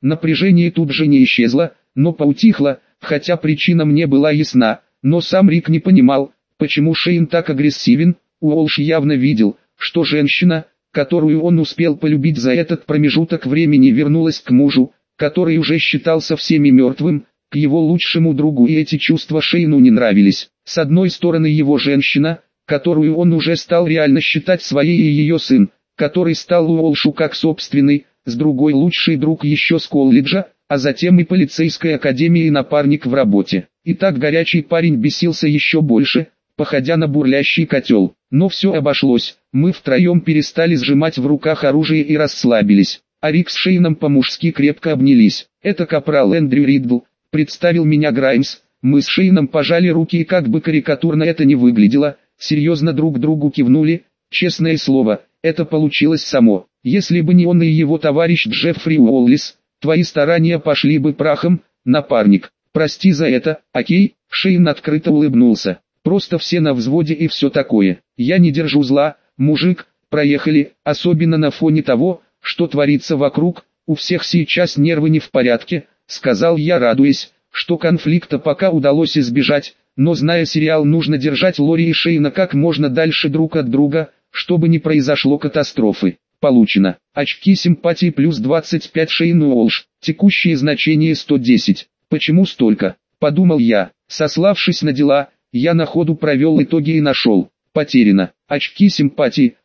Напряжение тут же не исчезло, но поутихло, хотя причина мне была ясна, но сам Рик не понимал, почему Шейн так агрессивен. Уолш явно видел, что женщина, которую он успел полюбить за этот промежуток времени, вернулась к мужу, который уже считался всеми мертвым, к его лучшему другу, и эти чувства Шейну не нравились. С одной стороны его женщина, которую он уже стал реально считать своей, и ее сын, который стал Уолшу как собственный, с другой лучший друг еще с колледжа, а затем и полицейской академии, и напарник в работе. И так горячий парень бесился еще больше, походя на бурлящий котел. Но все обошлось, мы втроем перестали сжимать в руках оружие и расслабились, а Рик с Шейном по-мужски крепко обнялись. «Это капрал Эндрю Риддл», — представил меня Граймс. Мы с Шейном пожали руки, и как бы карикатурно это ни выглядело, серьезно друг другу кивнули. Честное слово, это получилось само. Если бы не он и его товарищ Джеффри Уоллис, твои старания пошли бы прахом, напарник. Прости за это, окей? Шейн открыто улыбнулся. Просто все на взводе и все такое. Я не держу зла, мужик, проехали, особенно на фоне того, что творится вокруг. У всех сейчас нервы не в порядке, сказал я, радуясь, что конфликта пока удалось избежать, но зная сериал, нужно держать Лори и Шейна как можно дальше друг от друга, чтобы не произошло катастрофы. Получено. Очки симпатии плюс 25 Шейн Уолш. Текущее значение 110. Почему столько? Подумал я. Сославшись на дела, я на ходу провел итоги и нашел. Потеряно. Очки симпатии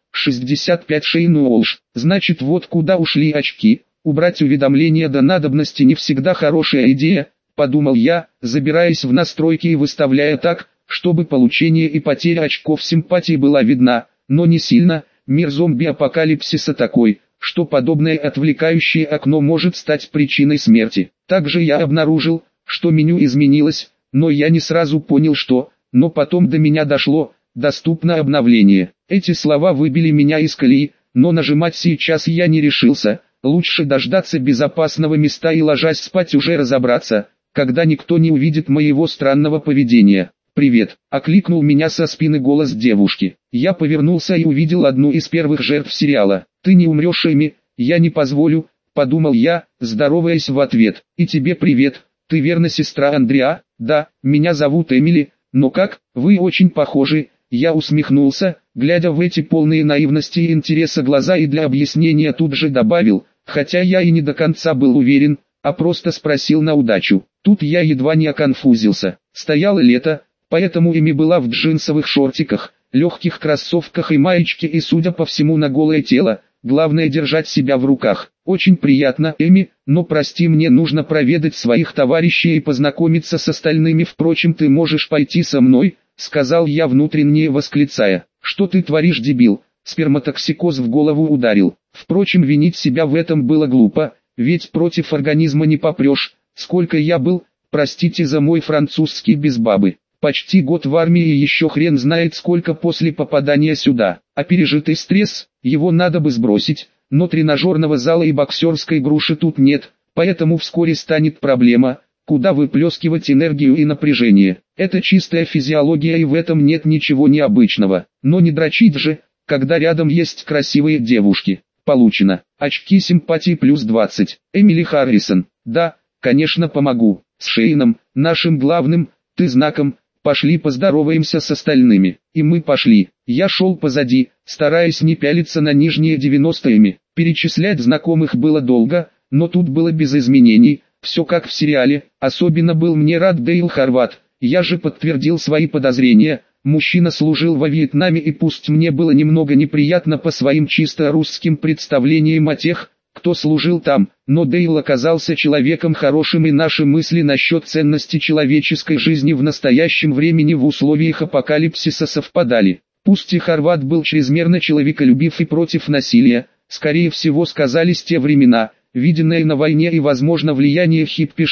65 Шейн Уолш. Значит, вот куда ушли очки. Убрать уведомления до надобности не всегда хорошая идея, подумал я, забираясь в настройки и выставляя так, чтобы получение и потеря очков симпатии была видна, но не сильно. Мир зомби-апокалипсиса такой, что подобное отвлекающее окно может стать причиной смерти. Также я обнаружил, что меню изменилось, но я не сразу понял что, но потом до меня дошло, доступно обновление. Эти слова выбили меня из колеи, но нажимать сейчас я не решился, лучше дождаться безопасного места и ложась спать уже разобраться, когда никто не увидит моего странного поведения. «Привет», — окликнул меня со спины голос девушки. Я повернулся и увидел одну из первых жертв сериала. «Ты не умрешь, Эми, я не позволю», — подумал я, здороваясь в ответ. «И тебе привет, ты верно сестра Андреа?» «Да, меня зовут Эмили, но как, вы очень похожи», — я усмехнулся, глядя в эти полные наивности и интереса глаза, и для объяснения тут же добавил, хотя я и не до конца был уверен, а просто спросил на удачу. Тут я едва не оконфузился. Стояло лето, поэтому Эми была в джинсовых шортиках, легких кроссовках и маечке, и, судя по всему, на голое тело. Главное держать себя в руках. «Очень приятно, Эми, но прости, мне нужно проведать своих товарищей и познакомиться с остальными. Впрочем, ты можешь пойти со мной», — сказал я, внутренне восклицая. «Что ты творишь, дебил?» Сперматоксикоз в голову ударил. Впрочем, винить себя в этом было глупо, ведь против организма не попрешь. Сколько я был, простите за мой французский, без бабы. Почти год в армии и еще хрен знает сколько после попадания сюда. А пережитый стресс, его надо бы сбросить, но тренажерного зала и боксерской груши тут нет, поэтому вскоре станет проблема, куда выплескивать энергию и напряжение. Это чистая физиология, и в этом нет ничего необычного. Но не дрочить же, когда рядом есть красивые девушки. Получено. Очки симпатии плюс 20. Эмили Харрисон. Да, конечно, помогу. С Шейном, нашим главным, ты знаком. Пошли поздороваемся с остальными. И мы пошли. Я шел позади, стараясь не пялиться на нижние 90-ми. Перечислять знакомых было долго, но тут было без изменений. Все как в сериале. Особенно был мне рад Дейл Хорват. Я же подтвердил свои подозрения. Мужчина служил во Вьетнаме, и пусть мне было немного неприятно по своим чисто русским представлениям о тех, кто служил там, но Дейл оказался человеком хорошим, и наши мысли насчет ценности человеческой жизни в настоящем времени в условиях апокалипсиса совпадали. Пусть и Хорват был чрезмерно человеколюбив и против насилия, скорее всего сказались те времена, виденные на войне, и возможно влияние хиппи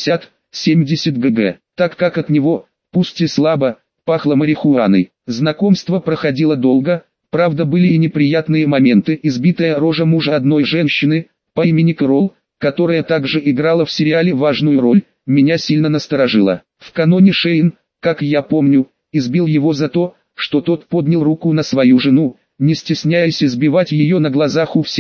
60-70 г, так как от него, пусть и слабо, пахло марихуаной. Знакомство проходило долго. Правда, были и неприятные моменты. Избитая рожа мужа одной женщины, по имени Кэрол, которая также играла в сериале важную роль, меня сильно насторожила. В каноне Шейн, как я помню, избил его за то, что тот поднял руку на свою жену, не стесняясь избивать ее на глазах у всех.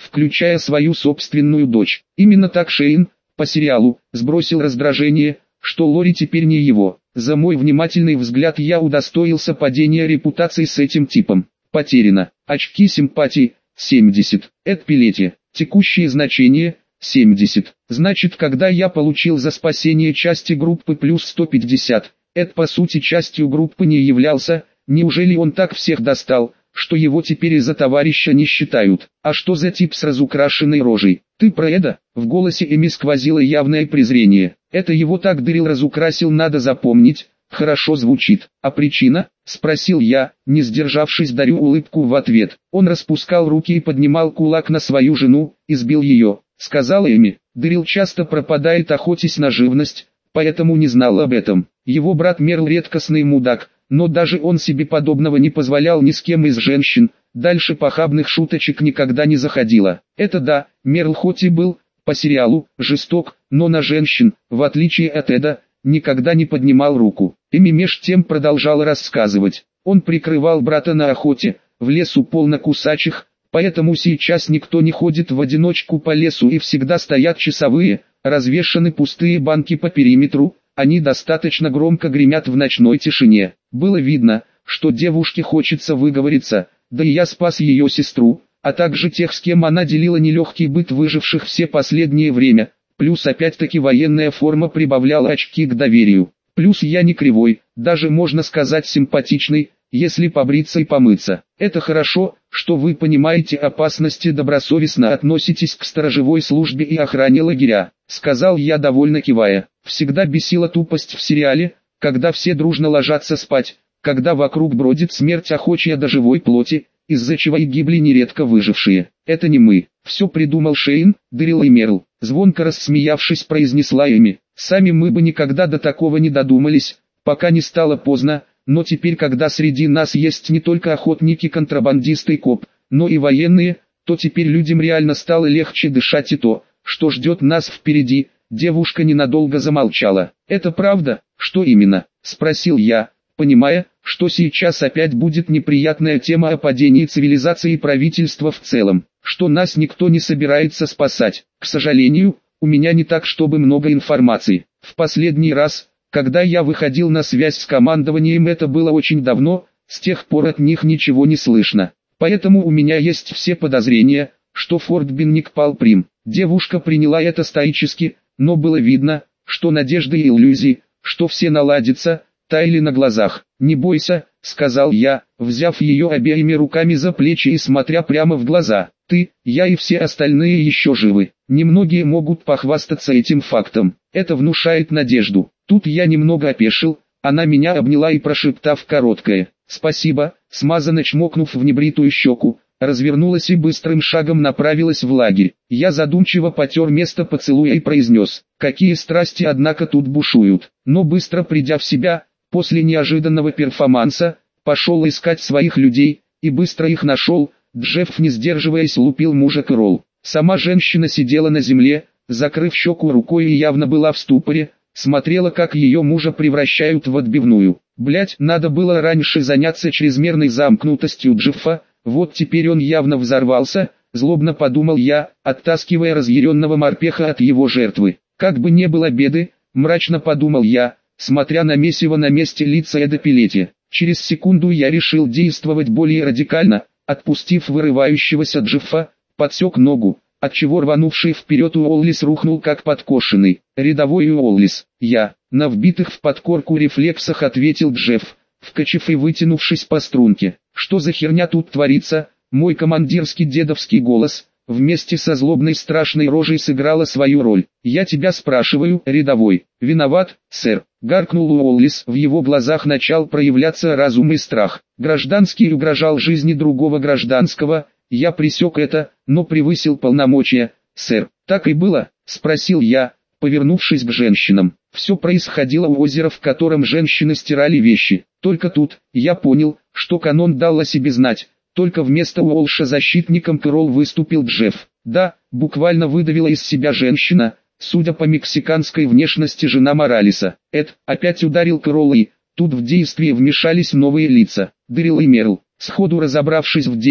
включая свою собственную дочь. Именно так Шейн, по сериалу, сбросил раздражение, что Лори теперь не его. За мой внимательный взгляд я удостоился падения репутации с этим типом. Потеряно. Очки симпатии, 70. Эд-пилете. Текущее значение, 70. Значит, когда я получил за спасение части группы плюс 150, Эд по сути частью группы не являлся, неужели он так всех достал, что его теперь из-за товарища не считают? А что за тип с разукрашенной рожей? Ты про Эда? В голосе Эми сквозило явное презрение. Это его так дырил разукрасил, надо запомнить. Хорошо звучит. А причина? Спросил я, не сдержавшись, дарю улыбку в ответ. Он распускал руки и поднимал кулак на свою жену, избил ее. Сказала Эми, дырил часто пропадает, охотясь на живность, поэтому не знал об этом. Его брат Мерл редкостный мудак, но даже он себе подобного не позволял ни с кем из женщин, дальше похабных шуточек никогда не заходило. Это да, Мерл хоть и был, по сериалу, жесток, но на женщин, в отличие от Эда, никогда не поднимал руку. Эми меж тем продолжал рассказывать. Он прикрывал брата на охоте, в лесу полно кусачих, поэтому сейчас никто не ходит в одиночку по лесу и всегда стоят часовые, развешаны пустые банки по периметру, они достаточно громко гремят в ночной тишине. Было видно, что девушке хочется выговориться, да и я спас ее сестру, а также тех, с кем она делила нелегкий быт выживших все последнее время, плюс опять-таки военная форма прибавляла очки к доверию. Плюс я не кривой, даже можно сказать симпатичный, если побриться и помыться. Это хорошо, что вы понимаете опасности, добросовестно относитесь к сторожевой службе и охране лагеря, сказал я, довольно кивая. Всегда бесила тупость в сериале, когда все дружно ложатся спать, когда вокруг бродит смерть охочая до живой плоти, из-за чего и гибли нередко выжившие. Это не мы. Все придумал Шейн, Дэрил и Мерл. Звонко рассмеявшись, произнесла Эми. Сами мы бы никогда до такого не додумались, пока не стало поздно, но теперь, когда среди нас есть не только охотники, контрабандисты и коп, но и военные, то теперь людям реально стало легче дышать, и то, что ждет нас впереди. Девушка ненадолго замолчала. «Это правда? Что именно?» – спросил я, понимая, что сейчас опять будет неприятная тема о падении цивилизации и правительства в целом, что нас никто не собирается спасать. К сожалению, у меня не так чтобы много информации. В последний раз, когда я выходил на связь с командованием, это было очень давно, с тех пор от них ничего не слышно. Поэтому у меня есть все подозрения, что Форт Бенник пал Прим. Девушка приняла это стоически, но было видно, что надежды и иллюзии, что все наладится, таяли на глазах. «Не бойся», — сказал я, взяв ее обеими руками за плечи и смотря прямо в глаза. «Ты, я и все остальные еще живы. Немногие могут похвастаться этим фактом. Это внушает надежду». Тут я немного опешил, она меня обняла и, прошептав короткое «спасибо», смазанно чмокнув в небритую щеку, развернулась и быстрым шагом направилась в лагерь. Я задумчиво потер место поцелуя и произнес: «Какие страсти, однако, тут бушуют». Но быстро придя в себя, после неожиданного перформанса, пошел искать своих людей, и быстро их нашел. Джефф, не сдерживаясь, лупил мужа Кэрол. Сама женщина сидела на земле, закрыв щеку рукой, и явно была в ступоре, смотрела, как ее мужа превращают в отбивную. Блять, надо было раньше заняться чрезмерной замкнутостью Джеффа. Вот теперь он явно взорвался, злобно подумал я, оттаскивая разъяренного морпеха от его жертвы. Как бы не было беды, мрачно подумал я, смотря на месиво на месте лица Эда Пилетти. Через секунду я решил действовать более радикально, отпустив вырывающегося Джеффа, подсек ногу, отчего рванувший вперед Уоллис рухнул как подкошенный. «Рядовой Уоллис, я», на вбитых в подкорку рефлексах ответил Джефф, вкачив и вытянувшись по струнке. «Что за херня тут творится?» Мой командирский дедовский голос, вместе со злобной страшной рожей, сыграла свою роль. «Я тебя спрашиваю, рядовой». «Виноват, сэр», гаркнул Уоллис. В его глазах начал проявляться разум и страх. Гражданский угрожал жизни другого гражданского. Я пресек это, но превысил полномочия. «Сэр, так и было?» спросил я, повернувшись к женщинам. Все происходило у озера, в котором женщины стирали вещи. Только тут я понял, что канон дал о себе знать. Только вместо Уолша защитником Кэрол выступил Джефф. «Да», буквально выдавила из себя женщина, судя по мексиканской внешности, жена Моралеса. Эд опять ударил Кэрол, и тут в действие вмешались новые лица. Дэрил и Мерл. Сходу разобравшись в деле,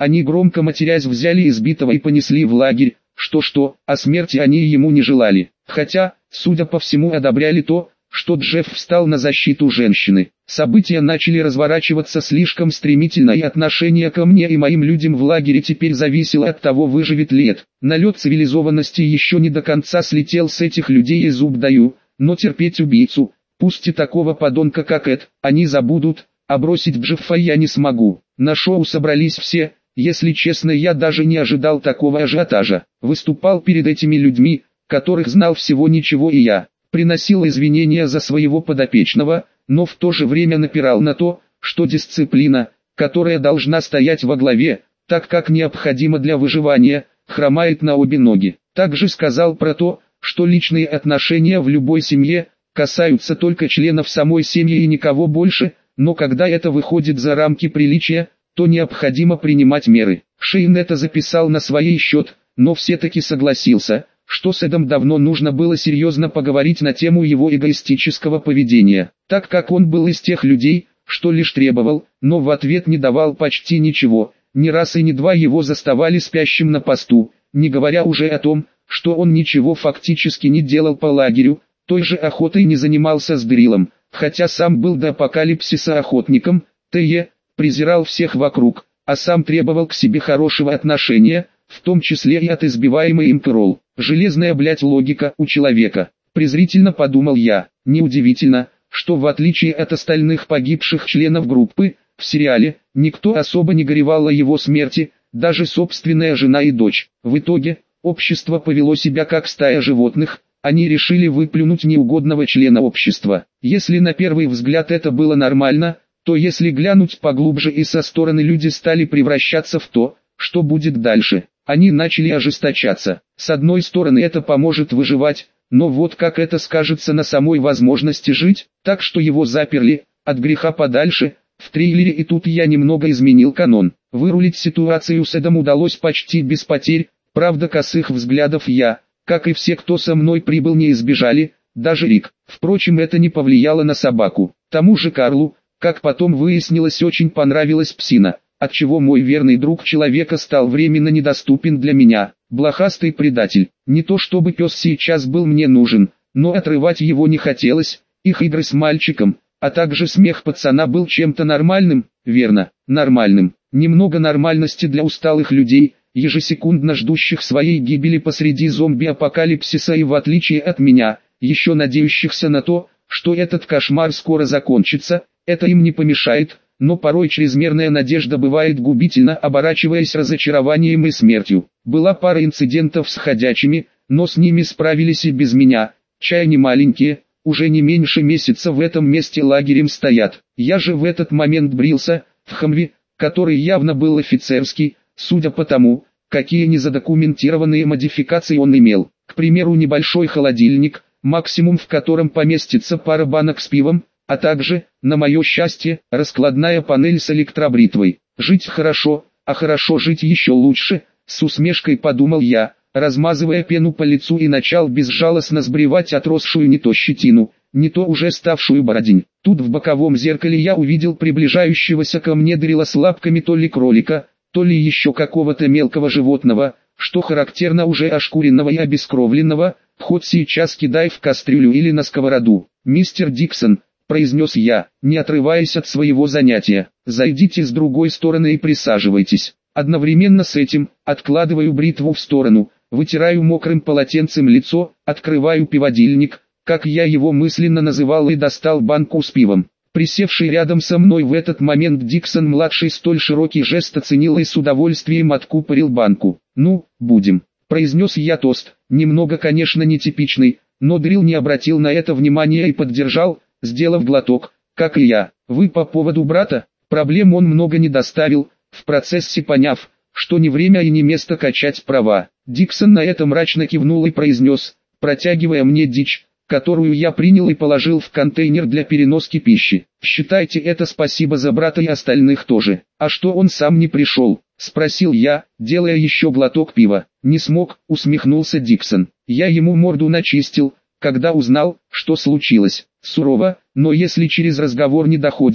Они громко матерясь взяли избитого и понесли в лагерь, что-что, а смерти они ему не желали. Хотя, судя по всему, одобряли то, что Джефф встал на защиту женщины. События начали разворачиваться слишком стремительно, и отношение ко мне и моим людям в лагере теперь зависело от того, выживет ли Эд. Налет цивилизованности еще не до конца слетел с этих людей, и зуб даю, но терпеть убийцу, пусть и такого подонка как Эд, они забудут, а бросить Джеффа я не смогу. На шоу собрались все. Если честно, я даже не ожидал такого ажиотажа. Выступал перед этими людьми, которых знал всего ничего, и я приносил извинения за своего подопечного, но в то же время напирал на то, что дисциплина, которая должна стоять во главе, так как необходима для выживания, хромает на обе ноги. Также сказал про то, что личные отношения в любой семье касаются только членов самой семьи и никого больше, но когда это выходит за рамки приличия, то необходимо принимать меры. Шейн это записал на свой счет, но все-таки согласился, что с Эдом давно нужно было серьезно поговорить на тему его эгоистического поведения, так как он был из тех людей, что лишь требовал, но в ответ не давал почти ничего. Ни раз и ни два его заставали спящим на посту, не говоря уже о том, что он ничего фактически не делал по лагерю, той же охотой не занимался с Дриллом, хотя сам был до апокалипсиса охотником, Т.Е. презирал всех вокруг, а сам требовал к себе хорошего отношения, в том числе и от избиваемой им Кэрол. Железная, логика у человека. Презрительно подумал я. Неудивительно, что в отличие от остальных погибших членов группы, в сериале, никто особо не горевал о его смерти, даже собственная жена и дочь. В итоге, общество повело себя как стая животных, они решили выплюнуть неугодного члена общества. Если на первый взгляд это было нормально, то если глянуть поглубже и со стороны, люди стали превращаться в то, что будет дальше. Они начали ожесточаться. С одной стороны, это поможет выживать, но вот как это скажется на самой возможности жить, так что его заперли, от греха подальше, в трейлере, и тут я немного изменил канон. Вырулить ситуацию с Эдом удалось почти без потерь, правда косых взглядов я, как и все, кто со мной прибыл, не избежали, даже Рик. Впрочем, это не повлияло на собаку. Тому же Карлу, как потом выяснилось, очень понравилась псина, отчего мой верный друг человека стал временно недоступен для меня. Блохастый предатель. Не то чтобы пес сейчас был мне нужен, но отрывать его не хотелось. Их игры с мальчиком, а также смех пацана был чем-то нормальным, верно, нормальным. Немного нормальности для усталых людей, ежесекундно ждущих своей гибели посреди зомби-апокалипсиса, и в отличие от меня, еще надеющихся на то, что этот кошмар скоро закончится. Это им не помешает, но порой чрезмерная надежда бывает губительна, оборачиваясь разочарованием и смертью. Была пара инцидентов с ходячими, но с ними справились и без меня. Чай не маленькие, уже не меньше месяца в этом месте лагерем стоят. Я же в этот момент брился, в Хамви, который явно был офицерский, судя по тому, какие незадокументированные модификации он имел. К примеру, небольшой холодильник, максимум в котором поместится пара банок с пивом, а также, на мое счастье, раскладная панель с электробритвой. Жить хорошо, а хорошо жить еще лучше, с усмешкой подумал я, размазывая пену по лицу, и начал безжалостно сбривать отросшую не то щетину, не то уже ставшую бородень. Тут в боковом зеркале я увидел приближающегося ко мне Дрилла с лапками то ли кролика, то ли еще какого-то мелкого животного, что характерно уже ошкуренного и обескровленного, хоть сейчас кидай в кастрюлю или на сковороду. «Мистер Диксон», — произнес я, не отрываясь от своего занятия, — «зайдите с другой стороны и присаживайтесь». Одновременно с этим, откладываю бритву в сторону, вытираю мокрым полотенцем лицо, открываю пиводильник, как я его мысленно называл, и достал банку с пивом. Присевший рядом со мной в этот момент Диксон-младший столь широкий жест оценил и с удовольствием откупорил банку. «Ну, будем», — произнес я тост, немного, конечно, нетипичный, но Дрилл не обратил на это внимания и поддержал, сделав глоток, как и я. «Вы по поводу брата?» Проблем он много не доставил, в процессе поняв, что не время и не место качать права. Диксон на это мрачно кивнул и произнес, протягивая мне дичь, которую я принял и положил в контейнер для переноски пищи: «Считайте это спасибо за брата и остальных тоже». «А что он сам не пришел?» — спросил я, делая еще глоток пива. «Не смог», — усмехнулся Диксон. «Я ему морду начистил, когда узнал, что случилось. Сурово, но если через разговор не доходит,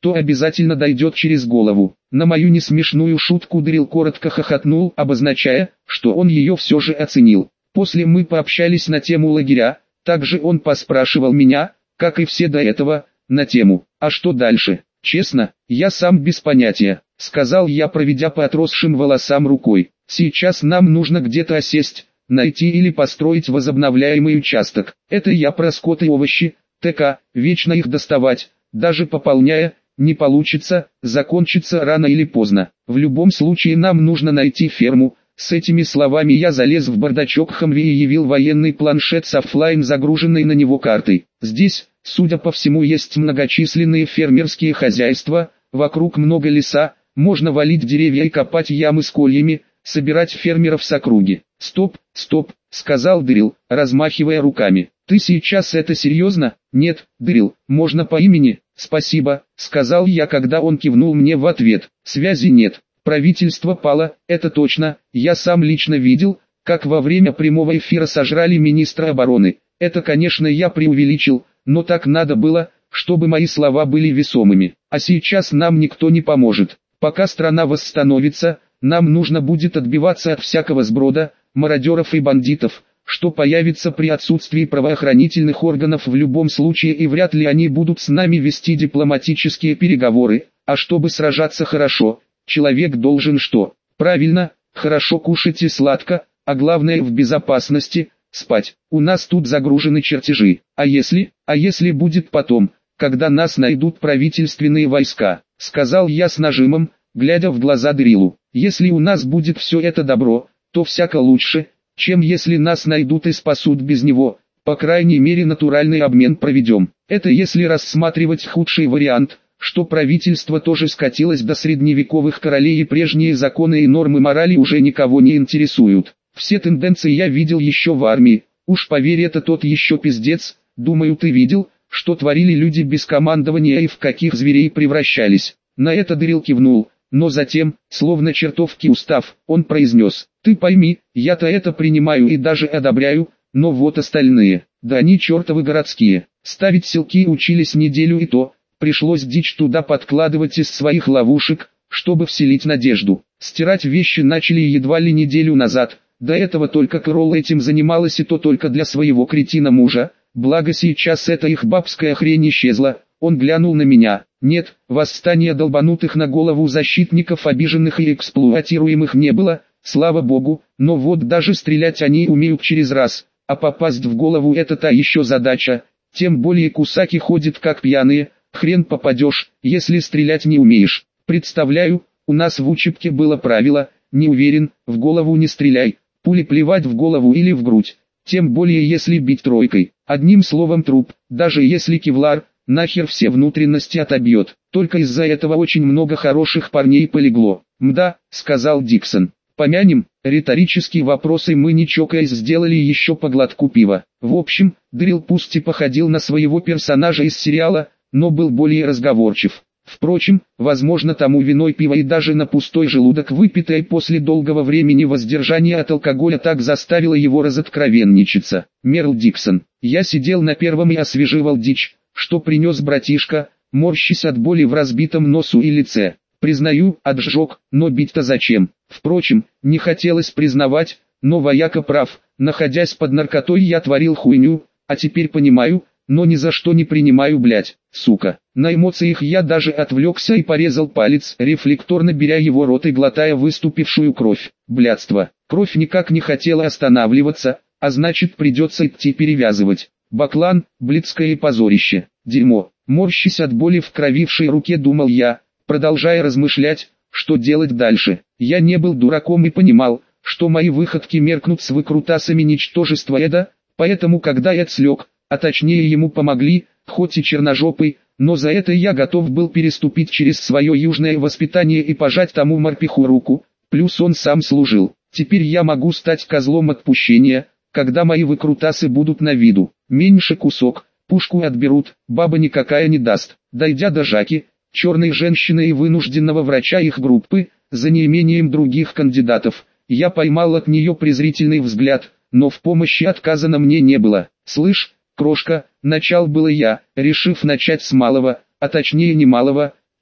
то обязательно дойдет через голову. На мою несмешную шутку Дрил коротко хохотнул, обозначая, что он ее все же оценил. После мы пообщались на тему лагеря, также он поспрашивал меня, как и все до этого, на тему «А что дальше?». «Честно, я сам без понятия», — сказал я, проведя по отросшим волосам рукой. «Сейчас нам нужно где-то осесть, найти или построить возобновляемый участок. Это я про скот и овощи, ТК, вечно их доставать, даже пополняя, не получится, закончится рано или поздно. В любом случае нам нужно найти ферму». С этими словами я залез в бардачок Хамви и явил военный планшет с оффлайн загруженной на него картой. Здесь, судя по всему, есть многочисленные фермерские хозяйства, вокруг много леса, можно валить деревья и копать ямы с кольями, собирать фермеров с округи. «Стоп, стоп», — сказал Дрил, размахивая руками. «Ты сейчас это серьезно?» «Нет, Дрил, можно по имени?» «Спасибо», — сказал я, когда он кивнул мне в ответ. «Связи нет. Правительство пало, это точно, я сам лично видел, как во время прямого эфира сожрали министра обороны. Это, конечно, я преувеличил, но так надо было, чтобы мои слова были весомыми. А сейчас нам никто не поможет. Пока страна восстановится, нам нужно будет отбиваться от всякого сброда, мародеров и бандитов, что появится при отсутствии правоохранительных органов в любом случае, и вряд ли они будут с нами вести дипломатические переговоры. А чтобы сражаться хорошо, человек должен что? Правильно, хорошо кушать и сладко, а главное в безопасности, спать. У нас тут загружены чертежи. А если будет потом, когда нас найдут правительственные войска, сказал я с нажимом, глядя в глаза Дрилу. Если у нас будет все это добро, то всяко лучше, чем если нас найдут и спасут без него. По крайней мере натуральный обмен проведем. Это если рассматривать худший вариант, что правительство тоже скатилось до средневековых королей и прежние законы и нормы морали уже никого не интересуют. Все тенденции я видел еще в армии, уж поверь, это тот еще пиздец. Думаю, ты видел, что творили люди без командования и в каких зверей превращались. На это Дрил кивнул, но затем, словно чертовски устав, он произнес: «Ты пойми, я-то это принимаю и даже одобряю, но вот остальные, да они чертовы городские, ставить селки учились неделю и то». Пришлось дичь туда подкладывать из своих ловушек, чтобы вселить надежду. Стирать вещи начали едва ли неделю назад, до этого только Кэрол этим занималась, и то только для своего кретина мужа, благо сейчас эта их бабская хрень исчезла. Он глянул на меня. Нет, восстания долбанутых на голову защитников обиженных и эксплуатируемых не было, слава богу, но вот даже стрелять они умеют через раз, а попасть в голову — это та еще задача, тем более кусаки ходят как пьяные. Хрен попадешь, если стрелять не умеешь. Представляю, у нас в учебке было правило: не уверен, в голову не стреляй, пули плевать в голову или в грудь, тем более если бить тройкой. Одним словом труп, даже если кевлар, нахер все внутренности отобьет. Только из-за этого очень много хороших парней полегло. «Мда», — сказал Диксон. «Помянем?» Риторические вопросы мы не чокаясь сделали еще по глотку пива. В общем, Дрил пусть и походил на своего персонажа из сериала, но был более разговорчив. Впрочем, возможно, тому виной пиво, и даже на пустой желудок выпитое после долгого времени воздержания от алкоголя так заставило его разоткровенничаться. Мерл Диксон. Я сидел на первом и освеживал дичь, что принес братишка, морщась от боли в разбитом носу и лице. Признаю, отжег, но бить-то зачем? Впрочем, не хотелось признавать, но вояка прав, находясь под наркотой я творил хуйню, а теперь понимаю, но ни за что не принимаю, блять, сука. На эмоциях я даже отвлекся и порезал палец, рефлекторно беря его рот и глотая выступившую кровь. Блядство. Кровь никак не хотела останавливаться, а значит придется идти перевязывать. Баклан, блядское и позорище. Дерьмо. Морщась от боли в кровившей руке, думал я, продолжая размышлять, что делать дальше. Я не был дураком и понимал, что мои выходки меркнут с выкрутасами ничтожества Эда, поэтому когда я слег, а точнее ему помогли, хоть и черножопый, но за это я готов был переступить через свое южное воспитание и пожать тому морпеху руку, плюс он сам служил. Теперь я могу стать козлом отпущения, когда мои выкрутасы будут на виду. Меньше кусок, пушку отберут, баба никакая не даст. Дойдя до Жаки, черной женщины и вынужденного врача их группы, за неимением других кандидатов, я поймал от нее презрительный взгляд, но в помощи отказано мне не было. «Слышь, крошка», начал было я, решив начать с малого, а точнее не малого,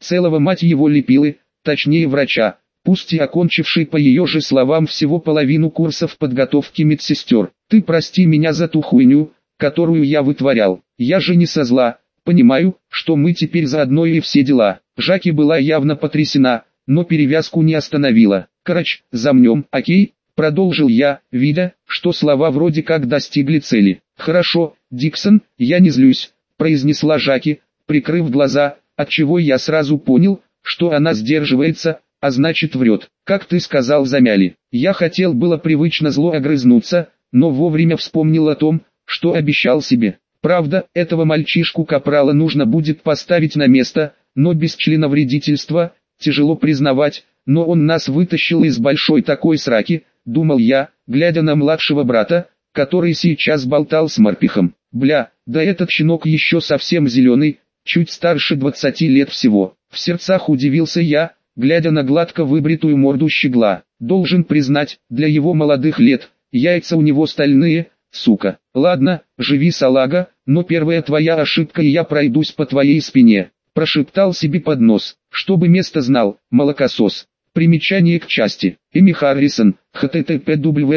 целого мать его лепилы, точнее врача, пусть и окончивший по ее же словам всего половину курсов подготовки медсестер. Ты прости меня за ту хуйню, которую я вытворял. Я же не со зла, понимаю, что мы теперь заодно и все дела. Жаки была явно потрясена, но перевязку не остановила. Короче, замнем, окей? Продолжил я, видя, что слова вроде как достигли цели. «Хорошо, Диксон, я не злюсь», произнесла Жаки, прикрыв глаза, отчего я сразу понял, что она сдерживается, а значит врет. «Как ты сказал, замяли». Я хотел было привычно зло огрызнуться, но вовремя вспомнил о том, что обещал себе. Правда, этого мальчишку-капрала нужно будет поставить на место, но без членовредительства, тяжело признавать, но он нас вытащил из большой такой сраки, думал я, глядя на младшего брата, который сейчас болтал с морпихом. Бля, да этот щенок еще совсем зеленый, чуть старше 20 лет всего. В сердцах удивился я, глядя на гладко выбритую морду щегла. Должен признать, для его молодых лет, яйца у него стальные, сука. Ладно, живи, салага, но первая твоя ошибка и я пройдусь по твоей спине. Прошептал себе под нос, чтобы место знал, молокосос. Примечание к части. Эми Харрисон, http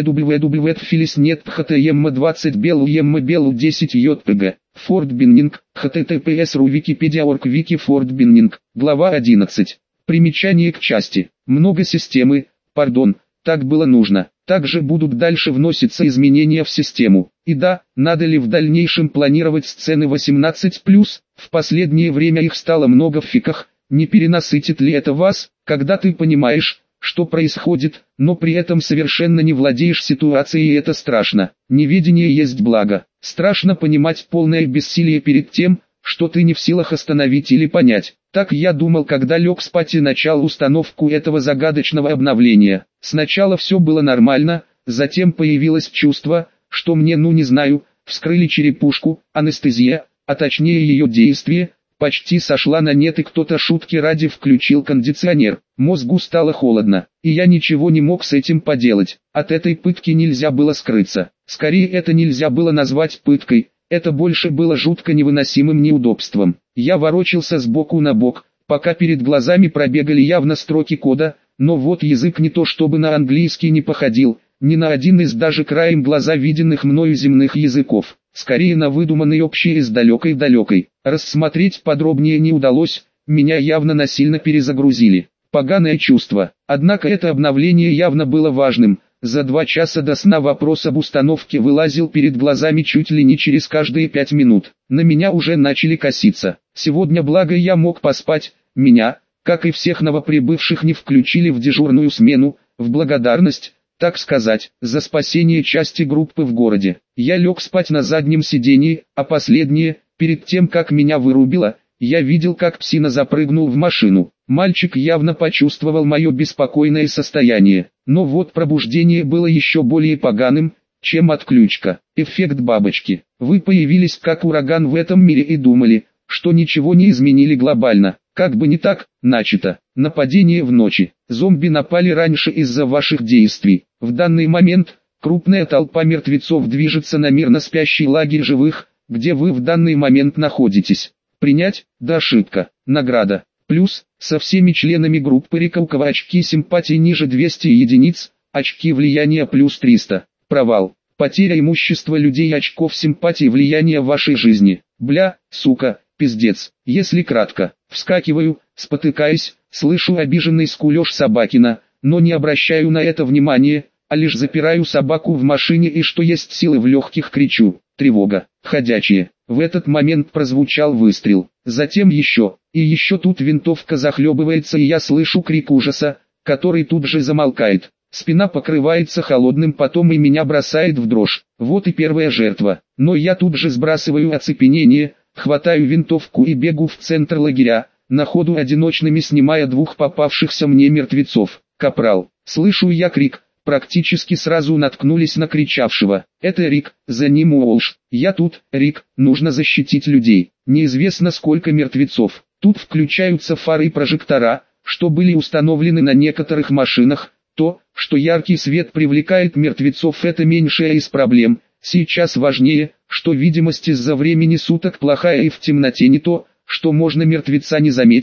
www.filis нет htm 20 белу ем белу 10 jpg. Форт Беннинг, https Wikipedia.org Wiki Форт Беннинг, глава 11. Примечание к части. Много системы, пардон, так было нужно. Также будут дальше вноситься изменения в систему. И да, надо ли в дальнейшем планировать сцены 18+, в последнее время их стало много в фиках. Не перенасытит ли это вас, когда ты понимаешь, что происходит, но при этом совершенно не владеешь ситуацией, и это страшно. Неведение есть благо. Страшно понимать полное бессилие перед тем, что ты не в силах остановить или понять. Так я думал, когда лег спать и начал установку этого загадочного обновления. Сначала все было нормально, затем появилось чувство, что мне, не знаю, вскрыли черепушку, анестезия, а точнее ее действие, почти сошла на нет, и кто-то шутки ради включил кондиционер. Мозгу стало холодно, и я ничего не мог с этим поделать. От этой пытки нельзя было скрыться. Скорее, это нельзя было назвать пыткой, это больше было жутко невыносимым неудобством. Я ворочался с боку на бок, пока перед глазами пробегали явно строки кода, но вот язык не то чтобы на английский не походил, ни на один из даже краем глаза виденных мною земных языков. Скорее на выдуманный общий из далекой-далекой. Рассмотреть подробнее не удалось, меня явно насильно перезагрузили. Поганое чувство. Однако это обновление явно было важным. За 2 часа до сна вопрос об установке вылазил перед глазами чуть ли не через каждые 5 минут. На меня уже начали коситься. Сегодня, благо, я мог поспать. Меня, как и всех новоприбывших, не включили в дежурную смену, в благодарность, так сказать, за спасение части группы в городе. Я лег спать на заднем сидении, а последнее, перед тем как меня вырубило, я видел, как псина запрыгнул в машину. Мальчик явно почувствовал мое беспокойное состояние, но вот пробуждение было еще более поганым, чем отключка. Эффект бабочки. Вы появились как ураган в этом мире и думали, что ничего не изменили глобально. Как бы не так, начато. Нападение в ночи. Зомби напали раньше из-за ваших действий. В данный момент, крупная толпа мертвецов движется на мирно спящий лагерь живых, где вы в данный момент находитесь. Принять, да, ошибка. Награда. Плюс, со всеми членами группы Рикаукова очки симпатии ниже 200 единиц, очки влияния плюс 300. Провал. Потеря имущества людей, очков симпатии, влияния в вашей жизни. Бля, сука. Пиздец. Если кратко, вскакиваю, спотыкаясь, слышу обиженный скулёж Собакина, но не обращаю на это внимания, а лишь запираю собаку в машине и что есть силы в легких кричу: тревога, ходячие. В этот момент прозвучал выстрел, затем еще, и еще. Тут винтовка захлебывается, и я слышу крик ужаса, который тут же замолкает. Спина покрывается холодным потом и меня бросает в дрожь. Вот и первая жертва, но я тут же сбрасываю оцепенение, хватаю винтовку и бегу в центр лагеря, на ходу одиночными снимая 2 попавшихся мне мертвецов. Капрал, слышу я крик, практически сразу наткнулись на кричавшего. Это Рик, за ним Уолш. Я тут, Рик, нужно защитить людей. Неизвестно сколько мертвецов. Тут включаются фары и прожектора, что были установлены на некоторых машинах. То, что яркий свет привлекает мертвецов, это меньшая из проблем. Сейчас важнее, что видимость из-за времени суток плохая и в темноте не то, что можно мертвеца не заметить,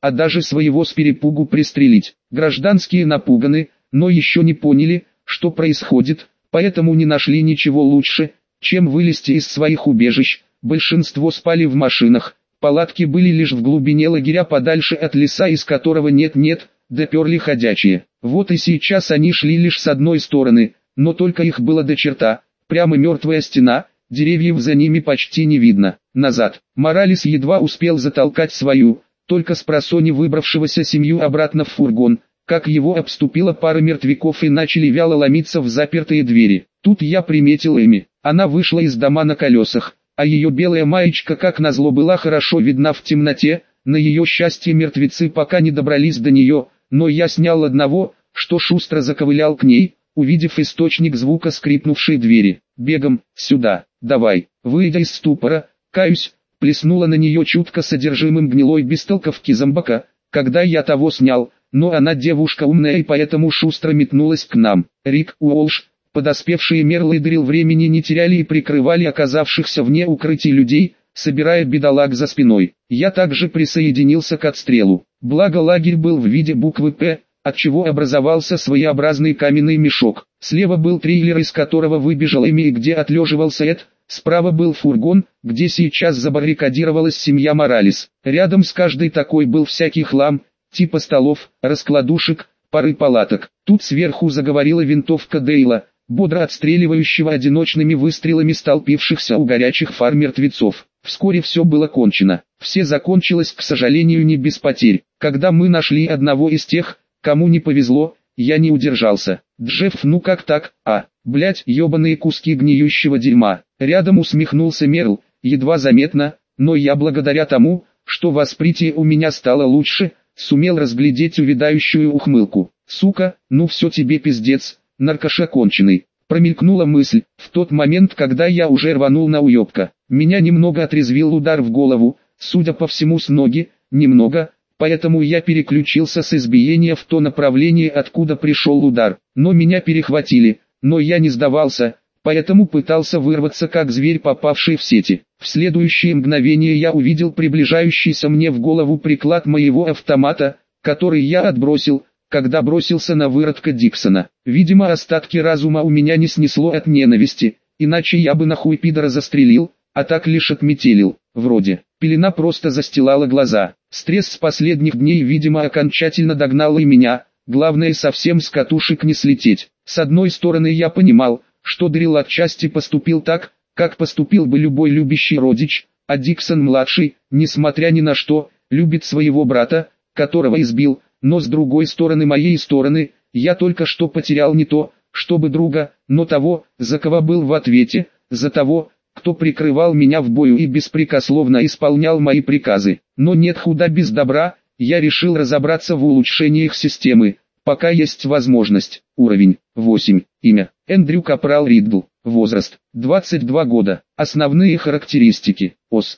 а даже своего с перепугу пристрелить. Гражданские напуганы, но еще не поняли, что происходит, поэтому не нашли ничего лучше, чем вылезти из своих убежищ. Большинство спали в машинах, палатки были лишь в глубине лагеря подальше от леса, из которого нет-нет, доперли ходячие. Вот и сейчас они шли лишь с одной стороны, но только их было до черта, прямо мертвая стена, деревьев за ними почти не видно. Назад. Моралес едва успел затолкать свою, только спросонья выбравшегося семью обратно в фургон, как его обступила пара мертвяков и начали вяло ломиться в запертые двери. Тут я приметил Эми. Она вышла из дома на колесах, а ее белая маечка как назло была хорошо видна в темноте. На ее счастье мертвецы пока не добрались до нее, но я снял одного, что шустро заковылял к ней, увидев источник звука скрипнувшей двери. Бегом, сюда, давай. Выйдя из ступора, каюсь, плеснула на нее чутко содержимым гнилой бестолковки зомбака, когда я того снял, но она девушка умная и поэтому шустро метнулась к нам. Рик, Уолш, подоспевшие Мерлайдерил времени не теряли и прикрывали оказавшихся вне укрытий людей, собирая бедолаг за спиной. Я также присоединился к отстрелу. Благо лагерь был в виде буквы «П», отчего образовался своеобразный каменный мешок. Слева был трейлер, из которого выбежал Эми и где отлеживался Эд. Справа был фургон, где сейчас забаррикадировалась семья Моралес. Рядом с каждой такой был всякий хлам, типа столов, раскладушек, пары палаток. Тут сверху заговорила винтовка Дейла, бодро отстреливающего одиночными выстрелами столпившихся у горячих фар мертвецов. Вскоре все было кончено. Все закончилось, к сожалению, не без потерь. Когда мы нашли одного из тех, кому не повезло, я не удержался. Джефф, ну как так, блять, ебаные куски гниющего дерьма. Рядом усмехнулся Мерл, едва заметно, но я благодаря тому, что восприятие у меня стало лучше, сумел разглядеть увядающую ухмылку. Сука, ну все тебе пиздец, наркоша конченый. Промелькнула мысль, в тот момент, когда я уже рванул на уебка. Меня немного отрезвил удар в голову, судя по всему с ноги, немного, поэтому я переключился с избиения в то направление, откуда пришел удар. Но меня перехватили, но я не сдавался, поэтому пытался вырваться как зверь, попавший в сети. В следующее мгновение я увидел приближающийся мне в голову приклад моего автомата, который я отбросил, когда бросился на выродка Диксона. Видимо, остатки разума у меня не снесло от ненависти, иначе я бы нахуй пидора застрелил, а так лишь отметелил, вроде. Пелена просто застилала глаза. Стресс с последних дней, видимо, окончательно догнал и меня, главное совсем с катушек не слететь. С одной стороны, я понимал, что Дрил отчасти поступил так, как поступил бы любой любящий родич, а Диксон-младший, несмотря ни на что, любит своего брата, которого избил, но с другой стороны, моей стороны, я только что потерял не то, чтобы друга, но того, за кого был в ответе, за того, кто прикрывал меня в бою и беспрекословно исполнял мои приказы. Но нет худа без добра, я решил разобраться в улучшениях системы, пока есть возможность. Уровень 8. Имя Эндрю Капрал Риддл. Возраст 22 года. Основные характеристики. ОС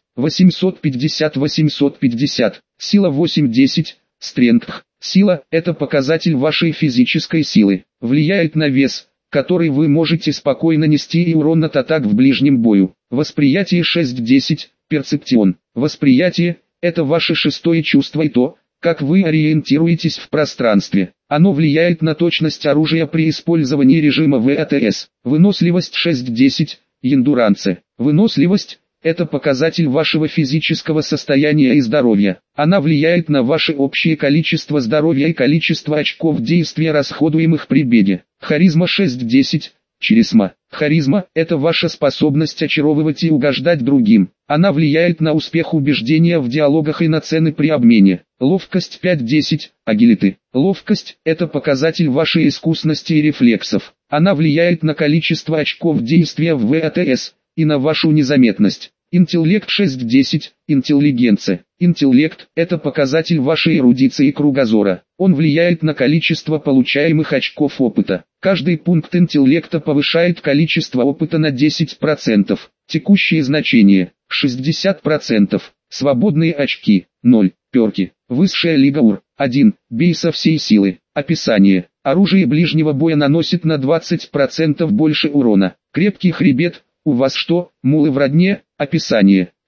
850-850. Сила 8-10. Стрength. Сила – это показатель вашей физической силы. Влияет на вес, который вы можете спокойно нести, и урон от атак в ближнем бою. Восприятие 6-10. Перцептион. Восприятие – это ваше шестое чувство и то, как вы ориентируетесь в пространстве. Оно влияет на точность оружия при использовании режима ВАТС. Выносливость 6-10. Эндуранце. Выносливость – это показатель вашего физического состояния и здоровья. Она влияет на ваше общее количество здоровья и количество очков действия, расходуемых при беге. Харизма 6-10. Чаризма. Харизма – это ваша способность очаровывать и угождать другим. Она влияет на успех убеждения в диалогах и на цены при обмене. Ловкость 5-10. Агилиты. Ловкость – это показатель вашей искусности и рефлексов. Она влияет на количество очков действия в ВАТС и на вашу незаметность. Интеллект 6-10. Интеллигенция. Интеллект – это показатель вашей эрудиции и кругозора. Он влияет на количество получаемых очков опыта. Каждый пункт интеллекта повышает количество опыта на 10%. Текущие значения – 60%. Свободные очки – 0. Перки. Высшая лига УР. 1. Бей со всей силы. Описание. Оружие ближнего боя наносит на 20% больше урона. Крепкий хребет. У вас что, мулы в родне? Описание.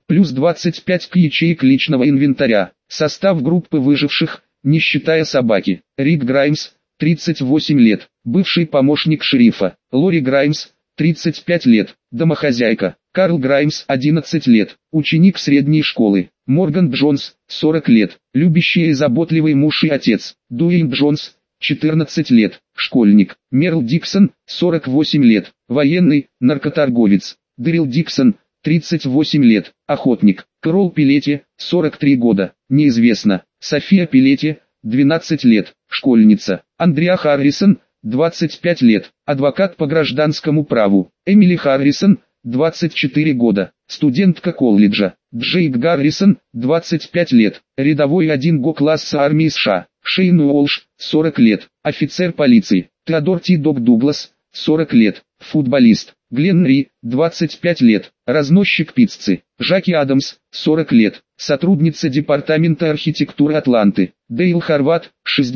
плюс 25 ячеек личного инвентаря. Состав группы выживших, не считая собаки. Рик Граймс, 38 лет, бывший помощник шерифа. Лори Граймс, 35 лет, домохозяйка. Карл Граймс, 11 лет, ученик средней школы. Морган Джонс, 40 лет, любящий и заботливый муж и отец. Дуэйн Джонс, 14 лет, школьник. Мерл Диксон, 48 лет, военный, наркоторговец. Дэрил Диксон, 38 лет, охотник. Кэрол Пилетти, 43 года, неизвестно. София Пилетти, 12 лет, школьница. Андреа Харрисон, 25 лет, адвокат по гражданскому праву. Эмили Харрисон, 24 года, студентка колледжа. Джейк Гаррисон, 25 лет, рядовой 1 класса армии США. Шейн Уолш, 40 лет, офицер полиции. Теодор Т. Дог Дуглас, 40 лет, футболист. Гленн Ри, 25 лет, разносчик пиццы. Жаки Адамс, 40 лет, сотрудница Департамента архитектуры Атланты. Дейл Хорват,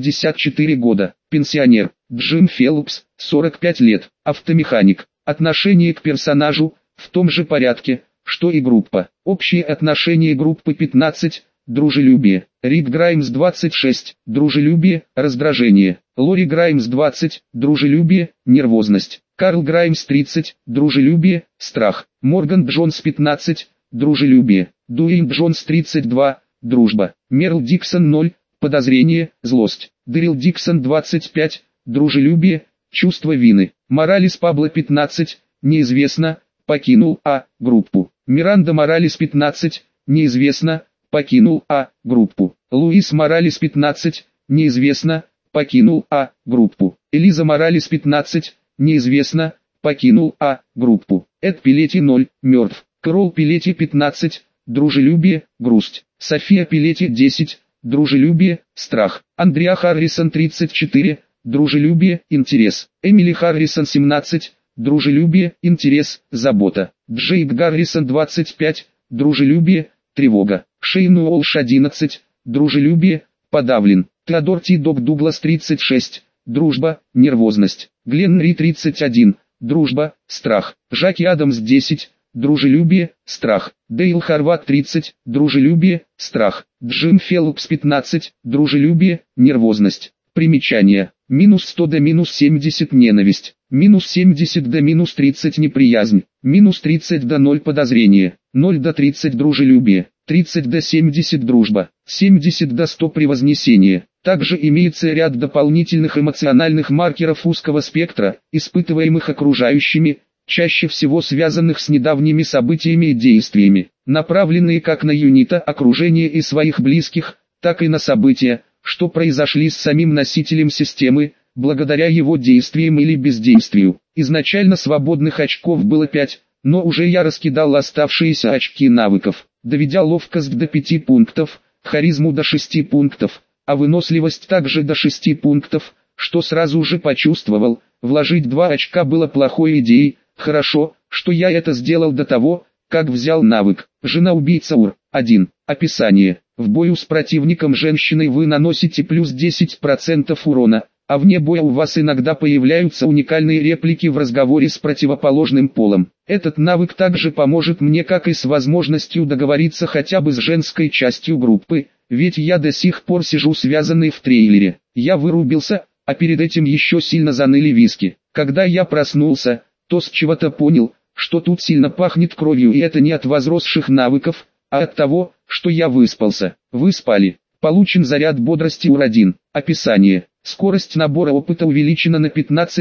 64 года, пенсионер. Джим Фелпс, 45 лет, автомеханик. Отношение к персонажу, в том же порядке, что и группа. Общее отношение группы 15, дружелюбие. Рик Граймс 26, дружелюбие, раздражение. Лори Граймс 20, дружелюбие, нервозность. Карл Граймс 30, дружелюбие, страх. Морган Джонс 15, дружелюбие. Дуэйн Джонс 32, дружба. Мерл Диксон 0, подозрение, злость. Дэрил Диксон 25, дружелюбие, чувство вины. Моралес Пабло 15, неизвестно, покинул группу. Миранда Моралес 15, неизвестно, покинул группу. Луис Моралес 15, неизвестно, покинул группу. Элиза Моралес 15, неизвестно, покинул группу. Эд Пилетти 0, мертв. Кэрол Пилетти 15, дружелюбие, грусть. София Пилетти 10, дружелюбие, страх. Андреа Харрисон 34, дружелюбие, интерес. Эмили Харрисон 17, дружелюбие, интерес, забота. Джейк Гаррисон 25, дружелюбие, тревога. Шейн Уолш 11, дружелюбие, подавлен. Теодор Т. Дог Дуглас 36, дружба, нервозность. Гленн Ри 31, дружба, страх. Жаки Адамс 10, дружелюбие, страх. Дейл Хорват 30, дружелюбие, страх. Джим Фелпс 15, дружелюбие, нервозность. Примечание. Минус 100 до минус 70 ненависть. Минус 70 до минус 30 неприязнь. Минус 30 до 0 подозрение. 0 до 30 дружелюбие. 30 до 70 дружба. 70 до 100 превознесение. Также имеется ряд дополнительных эмоциональных маркеров узкого спектра, испытываемых окружающими, чаще всего связанных с недавними событиями и действиями, направленные как на юнита окружения и своих близких, так и на события, что произошли с самим носителем системы, благодаря его действиям или бездействию. Изначально свободных очков было 5, но уже я раскидал оставшиеся очки навыков, доведя ловкость до 5 пунктов, харизму до 6 пунктов, а выносливость также до 6 пунктов, что сразу же почувствовал, вложить 2 очка было плохой идеей. Хорошо, что я это сделал до того, как взял навык. Жена-убийца УР. 1. Описание. В бою с противником женщиной вы наносите плюс 10% урона, а вне боя у вас иногда появляются уникальные реплики в разговоре с противоположным полом. Этот навык также поможет мне, как и с возможностью договориться хотя бы с женской частью группы, ведь я до сих пор сижу связанный в трейлере. Я вырубился, а перед этим еще сильно заныли виски. Когда я проснулся, то с чего-то понял, что тут сильно пахнет кровью, и это не от возросших навыков, а от того, что я выспался. Вы спали. Получен заряд бодрости УР-1. Описание. Скорость набора опыта увеличена на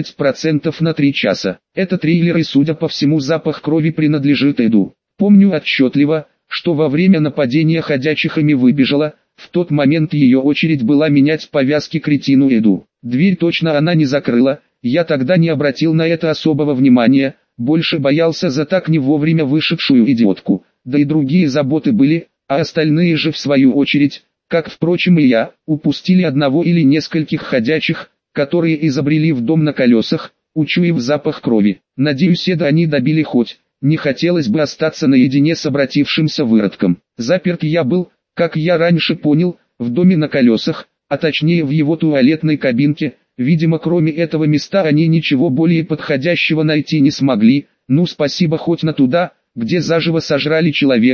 15% на 3 часа. Это трейлер, и судя по всему запах крови принадлежит Эду. Помню отчетливо, что во время нападения ходячих ими выбежала, в тот момент ее очередь была менять повязки кретину Эду. Дверь точно она не закрыла, я тогда не обратил на это особого внимания, больше боялся за так не вовремя вышедшую идиотку, да и другие заботы были, а остальные же в свою очередь, как впрочем и я, упустили одного или нескольких ходячих, которые изобрели в дом на колесах, учуяв запах крови. Надеюсь, это они добили хоть, не хотелось бы остаться наедине с обратившимся выродком. Заперт я был, как я раньше понял, в доме на колесах, а точнее в его туалетной кабинке. Видимо, кроме этого места они ничего более подходящего найти не смогли. Ну, спасибо хоть на туда, где заживо сожрали человека.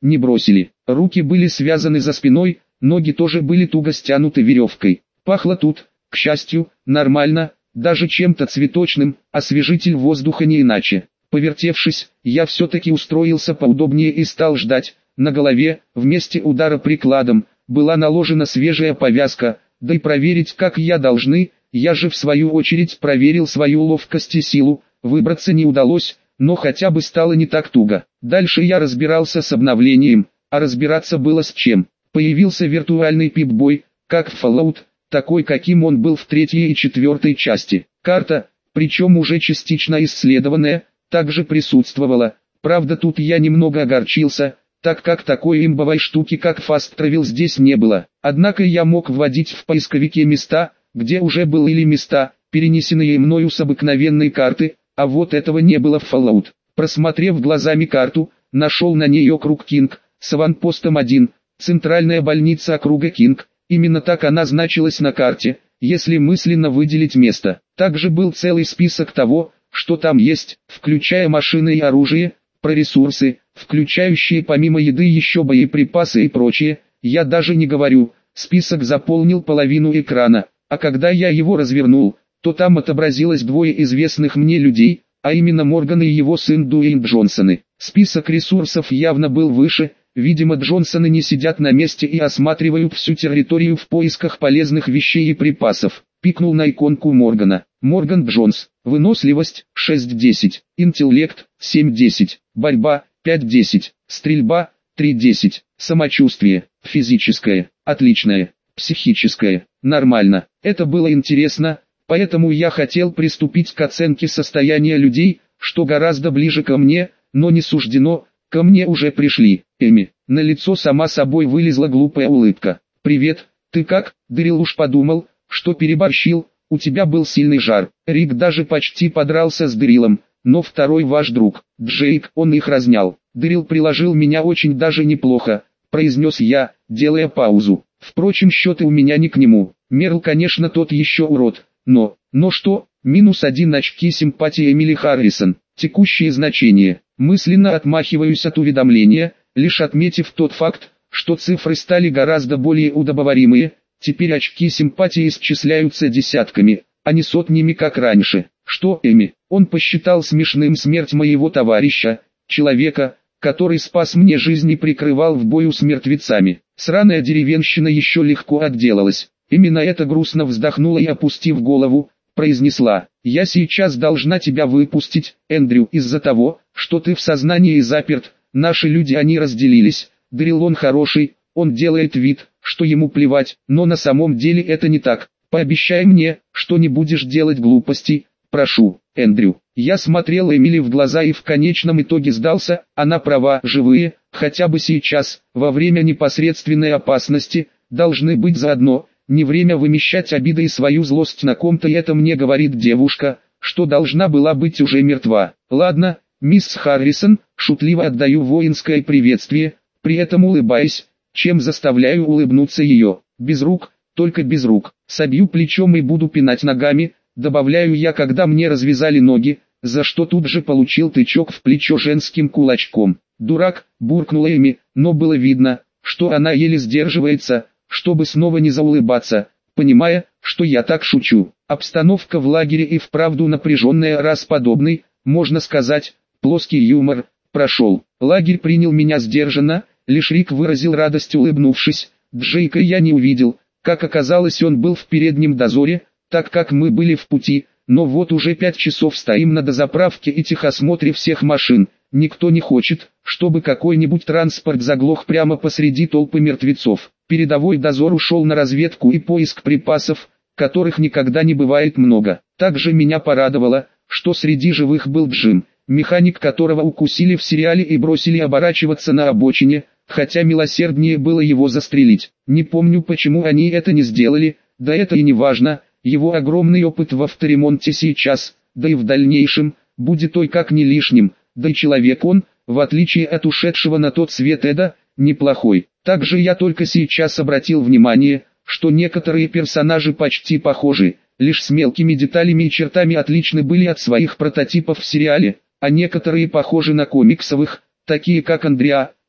не бросили. Руки были связаны за спиной, ноги тоже были туго стянуты веревкой. Пахло тут, к счастью, нормально, даже чем-то цветочным, освежитель воздуха не иначе. Повертевшись, я все-таки устроился поудобнее и стал ждать. На голове, в месте удара прикладом, была наложена свежая повязка, да и проверить как я должны, я же в свою очередь проверил свою ловкость и силу, выбраться не удалось, но хотя бы стало не так туго. Дальше я разбирался с обновлением, а разбираться было с чем. Появился виртуальный Пип-Бой, как в Fallout, такой каким он был в 3-й и 4-й части. Карта, причем уже частично исследованная, также присутствовала. Правда тут я немного огорчился, так как такой имбовой штуки как Fast Travel здесь не было. Однако я мог вводить в поисковике места, где уже был или места, перенесенные мною с обыкновенной карты, а вот этого не было в Fallout. Просмотрев глазами карту, нашел на ней округ Кинг, с аванпостом 1, центральная больница округа Кинг, именно так она значилась на карте, если мысленно выделить место. Также был целый список того, что там есть, включая машины и оружие, про ресурсы, включающие помимо еды еще боеприпасы и прочее, я даже не говорю, список заполнил половину экрана, а когда я его развернул, то там отобразилось двое известных мне людей, а именно Морган и его сын Дуэйн Джонсоны. Список ресурсов явно был выше, видимо Джонсоны не сидят на месте и осматривают всю территорию в поисках полезных вещей и припасов. Пикнул на иконку Моргана. Морган Джонс. Выносливость 6-10. Интеллект 7-10. Борьба 5-10. Стрельба 3-10. Самочувствие физическое отличное. Психическое нормально. Это было интересно, поэтому я хотел приступить к оценке состояния людей, что гораздо ближе ко мне, но не суждено, ко мне уже пришли. Эми. На лицо сама собой вылезла глупая улыбка. «Привет, ты как?» Дэрил уж подумал, что переборщил, у тебя был сильный жар. Рик даже почти подрался с Дэрилом, но второй ваш друг, Джейк, он их разнял. Дэрил приложил меня очень даже неплохо, произнес я, делая паузу. Впрочем, счеты у меня не к нему. Мерл, конечно, тот еще урод, но что? -1 очки симпатии Эмили Харрисон. Текущие значения. Мысленно отмахиваюсь от уведомления, лишь отметив тот факт, что цифры стали гораздо более удобоваримые. Теперь очки симпатии исчисляются десятками, а не сотнями как раньше. Что, Эми? Он посчитал смешным смерть моего товарища, человека, который спас мне жизнь и прикрывал в бою с мертвецами. Сраная деревенщина еще легко отделалась. Именно это грустно вздохнула и, опустив голову, произнесла: «Я сейчас должна тебя выпустить, Эндрю, из-за того, что ты в сознании заперт. Наши люди они разделились. Дэрил он хороший, он делает вид, что ему плевать, но на самом деле это не так. Пообещай мне, что не будешь делать глупостей, прошу, Эндрю». Я смотрел Эмили в глаза и в конечном итоге сдался, она права, живые, хотя бы сейчас, во время непосредственной опасности, должны быть заодно. Не время вымещать обиды и свою злость на ком-то, и это мне говорит девушка, что должна была быть уже мертва. Ладно, мисс Харрисон, шутливо отдаю воинское приветствие, при этом улыбаясь, чем заставляю улыбнуться ее. Без рук, только без рук. Собью плечом и буду пинать ногами, добавляю я, когда мне развязали ноги, за что тут же получил тычок в плечо женским кулачком. «Дурак», буркнула Эми, но было видно, что она еле сдерживается, чтобы снова не заулыбаться, понимая, что я так шучу. Обстановка в лагере и вправду напряженная, раз подобный, можно сказать, плоский юмор, прошел. Лагерь принял меня сдержанно, лишь Рик выразил радость, улыбнувшись. Джейка я не увидел, как оказалось он был в переднем дозоре, так как мы были в пути, но вот уже 5 часов стоим на дозаправке и техосмотре всех машин. Никто не хочет, чтобы какой-нибудь транспорт заглох прямо посреди толпы мертвецов. Передовой дозор ушел на разведку и поиск припасов, которых никогда не бывает много. Также меня порадовало, что среди живых был Джим, механик которого укусили в сериале и бросили оборачиваться на обочине, хотя милосерднее было его застрелить. Не помню, почему они это не сделали, да это и не важно, его огромный опыт в авторемонте сейчас, да и в дальнейшем, будет ой как не лишним, да и человек он, в отличие от ушедшего на тот свет Эда, неплохой. Также я только сейчас обратил внимание, что некоторые персонажи почти похожи, лишь с мелкими деталями и чертами отличны были от своих прототипов в сериале, а некоторые похожи на комиксовых, такие как Андреа,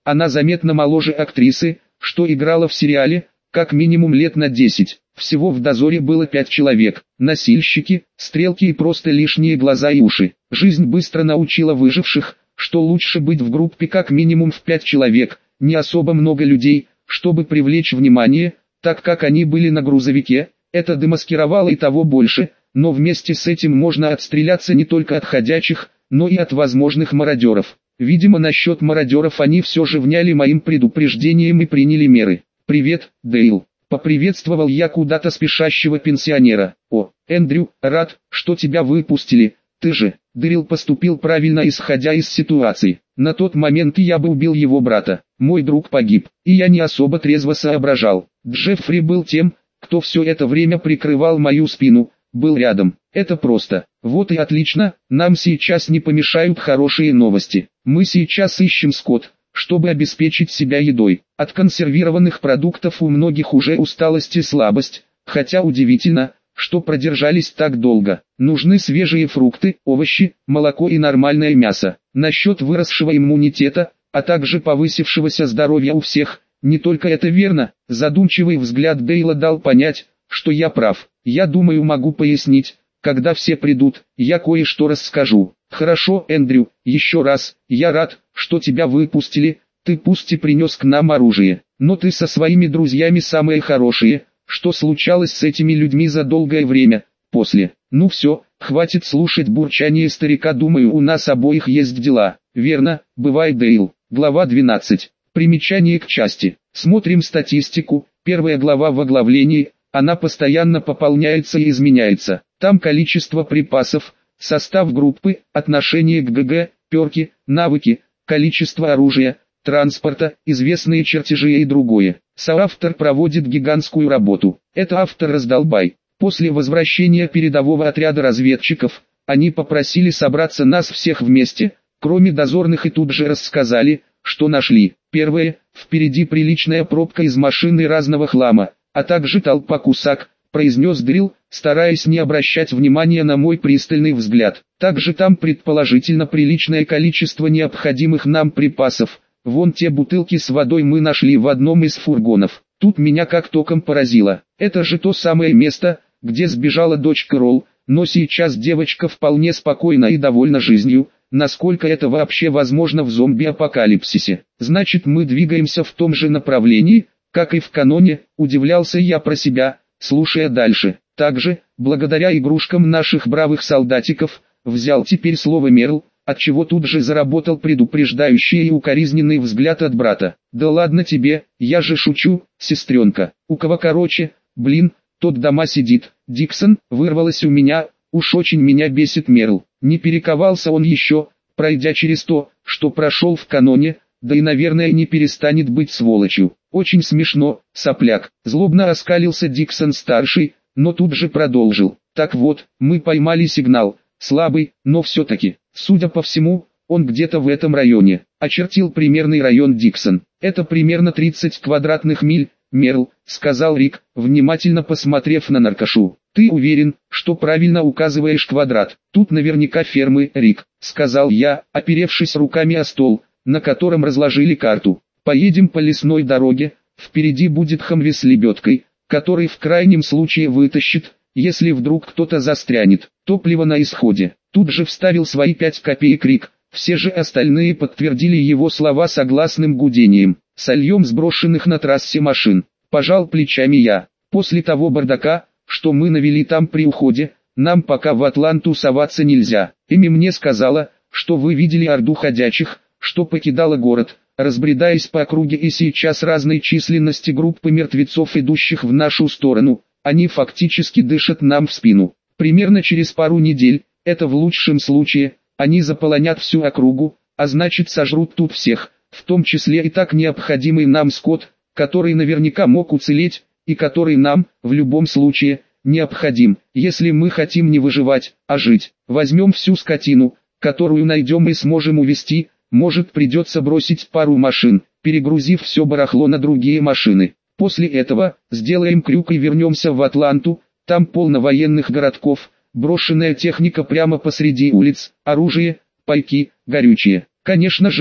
Она заметно моложе актрисы, что играла в сериале, как минимум лет на 10. Всего в дозоре было 5 человек. Носильщики, стрелки и просто лишние глаза и уши. Жизнь быстро научила выживших, что лучше быть в группе как минимум в 5 человек, не особо много людей, чтобы привлечь внимание, так как они были на грузовике. Это демаскировало и того больше, но вместе с этим можно отстреляться не только от ходячих, но и от возможных мародеров. Видимо, насчет мародеров они все же вняли моим предупреждением и приняли меры. «Привет, Дейл», — поприветствовал я куда-то спешащего пенсионера. «О, Эндрю, рад, что тебя выпустили, ты же...» Дейл поступил правильно, исходя из ситуации. На тот момент я бы убил его брата. Мой друг погиб, и я не особо трезво соображал. Джеффри был тем, кто все это время прикрывал мою спину, был рядом. Это просто. Вот и отлично, нам сейчас не помешают хорошие новости. Мы сейчас ищем скот, чтобы обеспечить себя едой. От консервированных продуктов у многих уже усталость и слабость, хотя удивительно, что продержались так долго. Нужны свежие фрукты, овощи, молоко и нормальное мясо. Насчет выросшего иммунитета, а также повысившегося здоровья у всех, не только это верно. Задумчивый взгляд Дейла дал понять, что я прав. Я думаю, могу пояснить. Когда все придут, я кое-что расскажу. Хорошо, Эндрю, еще раз, я рад, что тебя выпустили. Ты пусть и принес к нам оружие, но ты со своими друзьями самые хорошие. Что случалось с этими людьми за долгое время, после? Ну все, хватит слушать бурчание старика, думаю, у нас обоих есть дела. Верно, бывает, Дейл. Глава 12. Примечание к части. Смотрим статистику. Первая глава в оглавлении. Она постоянно пополняется и изменяется. Там количество припасов, состав группы, отношение к ГГ, перки, навыки, количество оружия, транспорта, известные чертежи и другое. Соавтор проводит гигантскую работу. Это автор раздолбай. После возвращения передового отряда разведчиков, они попросили собраться нас всех вместе, кроме дозорных, и тут же рассказали, что нашли. Первое, впереди приличная пробка из машины разного хлама, а также толпа кусак, произнес Дрил, стараясь не обращать внимания на мой пристальный взгляд. Также там предположительно приличное количество необходимых нам припасов. Вон те бутылки с водой мы нашли в одном из фургонов. Тут меня как током поразило. Это же то самое место, где сбежала дочка Ролл, но сейчас девочка вполне спокойна и довольна жизнью. Насколько это вообще возможно в зомби-апокалипсисе? Значит, мы двигаемся в том же направлении, как и в каноне, удивлялся я про себя, слушая дальше. Также, благодаря игрушкам наших бравых солдатиков, взял теперь слово Мерл, отчего тут же заработал предупреждающий и укоризненный взгляд от брата. «Да ладно тебе, я же шучу, сестренка. У кого короче, блин, тот дома сидит». Диксон, вырвалось у меня, уж очень меня бесит Мерл. Не перековался он еще, пройдя через то, что прошел в каноне, да и наверное не перестанет быть сволочью. Очень смешно, сопляк. Злобно оскалился Диксон-старший, но тут же продолжил. Так вот, мы поймали сигнал, слабый, но все-таки. Судя по всему, он где-то в этом районе. Очертил примерный район Диксон. Это примерно 30 квадратных миль, Мерл, сказал Рик, внимательно посмотрев на наркошу. Ты уверен, что правильно указываешь квадрат? Тут наверняка фермы, Рик, сказал я, оперевшись руками о стол, на котором разложили карту. Поедем по лесной дороге, впереди будет Хамви с лебедкой, который в крайнем случае вытащит, если вдруг кто-то застрянет. Топливо на исходе. Тут же вставил свои 5 копеек Рик, все же остальные подтвердили его слова согласным гудением. Сольем сброшенных на трассе машин. Пожал плечами я. После того бардака, что мы навели там при уходе, нам пока в Атланту соваться нельзя. Эми мне сказала, что вы видели орду ходячих, что покидала город, разбредаясь по округе, и сейчас разной численности группы мертвецов, идущих в нашу сторону. Они фактически дышат нам в спину. Примерно через пару недель, это в лучшем случае, они заполонят всю округу, а значит сожрут тут всех, в том числе и так необходимый нам скот, который наверняка мог уцелеть, и который нам, в любом случае, необходим, если мы хотим не выживать, а жить. Возьмем всю скотину, которую найдем и сможем увезти, может придется бросить пару машин, перегрузив все барахло на другие машины. После этого, сделаем крюк и вернемся в Атланту, там полно военных городков, брошенная техника прямо посреди улиц, оружие, пайки, горючее. Конечно же,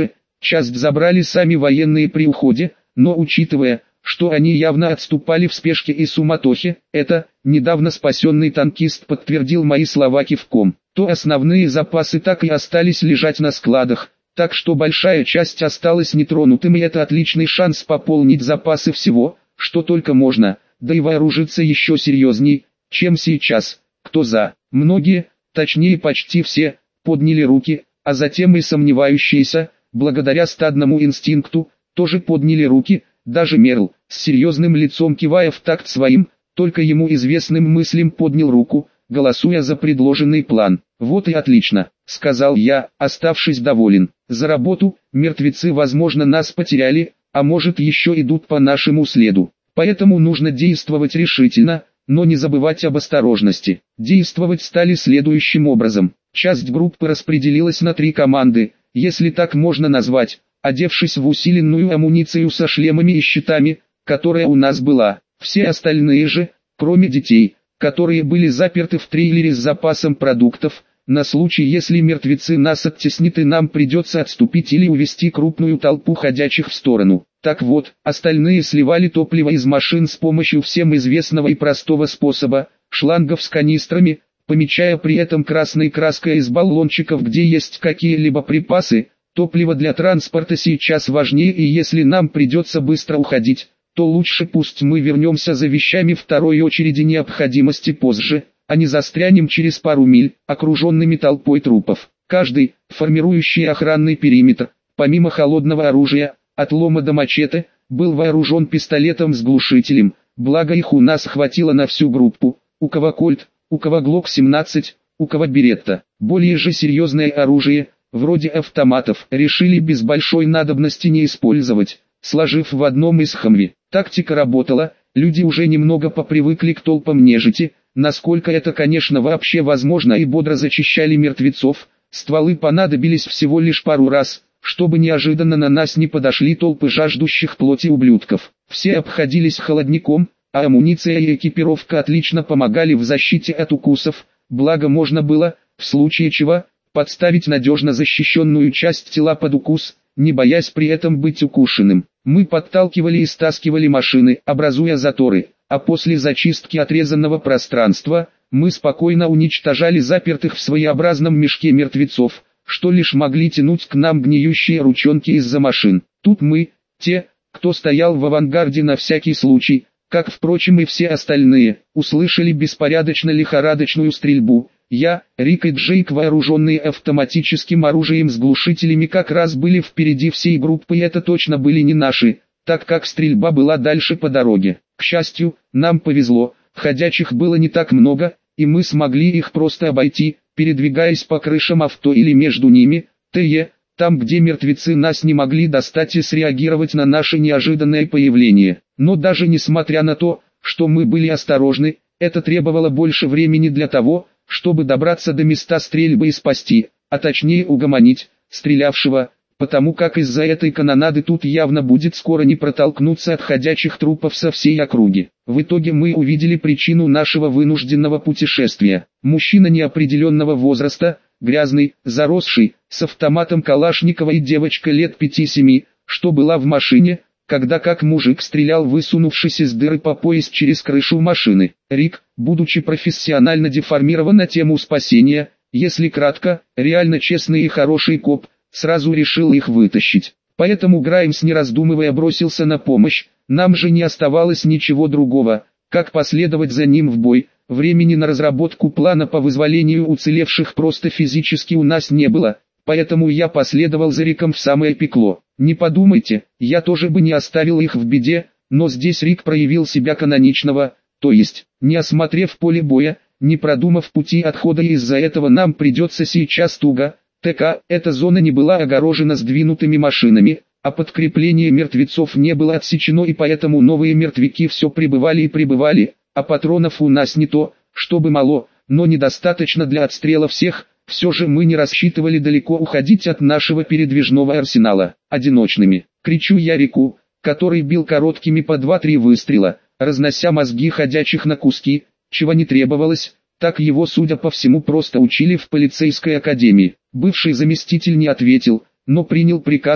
Часть забрали сами военные при уходе, но учитывая, что они явно отступали в спешке и суматохе, это, недавно спасенный танкист подтвердил мои слова кивком, то основные запасы так и остались лежать на складах, так что большая часть осталась нетронутым, и это отличный шанс пополнить запасы всего, что только можно, да и вооружиться еще серьезней, чем сейчас. Кто за? Многие, точнее почти все, подняли руки, а затем и сомневающиеся, благодаря стадному инстинкту, тоже подняли руки. Даже Мерл, с серьезным лицом кивая в такт своим, только ему известным мыслям поднял руку, голосуя за предложенный план. «Вот и отлично», — сказал я, оставшись доволен. «За работу, мертвецы возможно нас потеряли, а может еще идут по нашему следу. Поэтому нужно действовать решительно, но не забывать об осторожности». Действовать стали следующим образом. Часть группы распределилась на 3 команды, если так можно назвать, одевшись в усиленную амуницию со шлемами и щитами, которая у нас была. Все остальные же, кроме детей, которые были заперты в трейлере с запасом продуктов, на случай если мертвецы нас оттеснят и нам придется отступить или увести крупную толпу ходячих в сторону. Так вот, остальные сливали топливо из машин с помощью всем известного и простого способа, шлангов с канистрами, помечая при этом красной краской из баллончиков, где есть какие-либо припасы. Топливо для транспорта сейчас важнее, и если нам придется быстро уходить, то лучше пусть мы вернемся за вещами второй очереди необходимости позже, а не застрянем через пару миль, окруженными толпой трупов. Каждый, формирующий охранный периметр, помимо холодного оружия, от лома до мачете, был вооружен пистолетом с глушителем, благо их у нас хватило на всю группу, у кого кольт, у кого глок 17, у кого беретта. Более же серьезное оружие, вроде автоматов, решили без большой надобности не использовать, сложив в одном из хамви. Тактика работала, люди уже немного попривыкли к толпам нежити, насколько это конечно вообще возможно, и бодро зачищали мертвецов. Стволы понадобились всего лишь пару раз, чтобы неожиданно на нас не подошли толпы жаждущих плоти ублюдков. Все обходились холодником, а амуниция и экипировка отлично помогали в защите от укусов, благо можно было, в случае чего, подставить надежно защищенную часть тела под укус, не боясь при этом быть укушенным. Мы подталкивали и стаскивали машины, образуя заторы, а после зачистки отрезанного пространства, мы спокойно уничтожали запертых в своеобразном мешке мертвецов, что лишь могли тянуть к нам гниющие ручонки из-за машин. Тут мы, те, кто стоял в авангарде на всякий случай, как впрочем и все остальные, услышали беспорядочно лихорадочную стрельбу. Я, Рик и Джейк, вооруженные автоматическим оружием с глушителями, как раз были впереди всей группы, и это точно были не наши, так как стрельба была дальше по дороге. К счастью, нам повезло, ходячих было не так много, и мы смогли их просто обойти, передвигаясь по крышам авто или между ними, там где мертвецы нас не могли достать и среагировать на наше неожиданное появление. Но даже несмотря на то, что мы были осторожны, это требовало больше времени для того, чтобы добраться до места стрельбы и спасти, а точнее угомонить стрелявшего, потому как из-за этой канонады тут явно будет скоро не протолкнуться от ходячих трупов со всей округи. В итоге мы увидели причину нашего вынужденного путешествия. Мужчина неопределенного возраста, грязный, заросший, с автоматом Калашникова, и девочка лет 5-7, что была в машине, когда как мужик стрелял, высунувшись из дыры по пояс через крышу машины. Рик, будучи профессионально деформирован на тему спасения, если кратко, реально честный и хороший коп, сразу решил их вытащить. Поэтому Граймс, не раздумывая, бросился на помощь. Нам же не оставалось ничего другого, как последовать за ним в бой. Времени на разработку плана по вызволению уцелевших просто физически у нас не было, поэтому я последовал за Риком в самое пекло. Не подумайте, я тоже бы не оставил их в беде, но здесь Рик проявил себя каноничного, то есть, не осмотрев поле боя, не продумав пути отхода, и из-за этого нам придется сейчас туго. Эта зона не была огорожена сдвинутыми машинами, а подкрепление мертвецов не было отсечено, и поэтому новые мертвяки все прибывали и прибывали, а патронов у нас не то, чтобы мало, но недостаточно для отстрела всех. Все же мы не рассчитывали далеко уходить от нашего передвижного арсенала. Одиночными, кричу я Рику, который бил короткими по 2-3 выстрела, разнося мозги ходячих на куски, чего не требовалось, так его, судя по всему, просто учили в полицейской академии. Бывший заместитель не ответил, но принял приказ,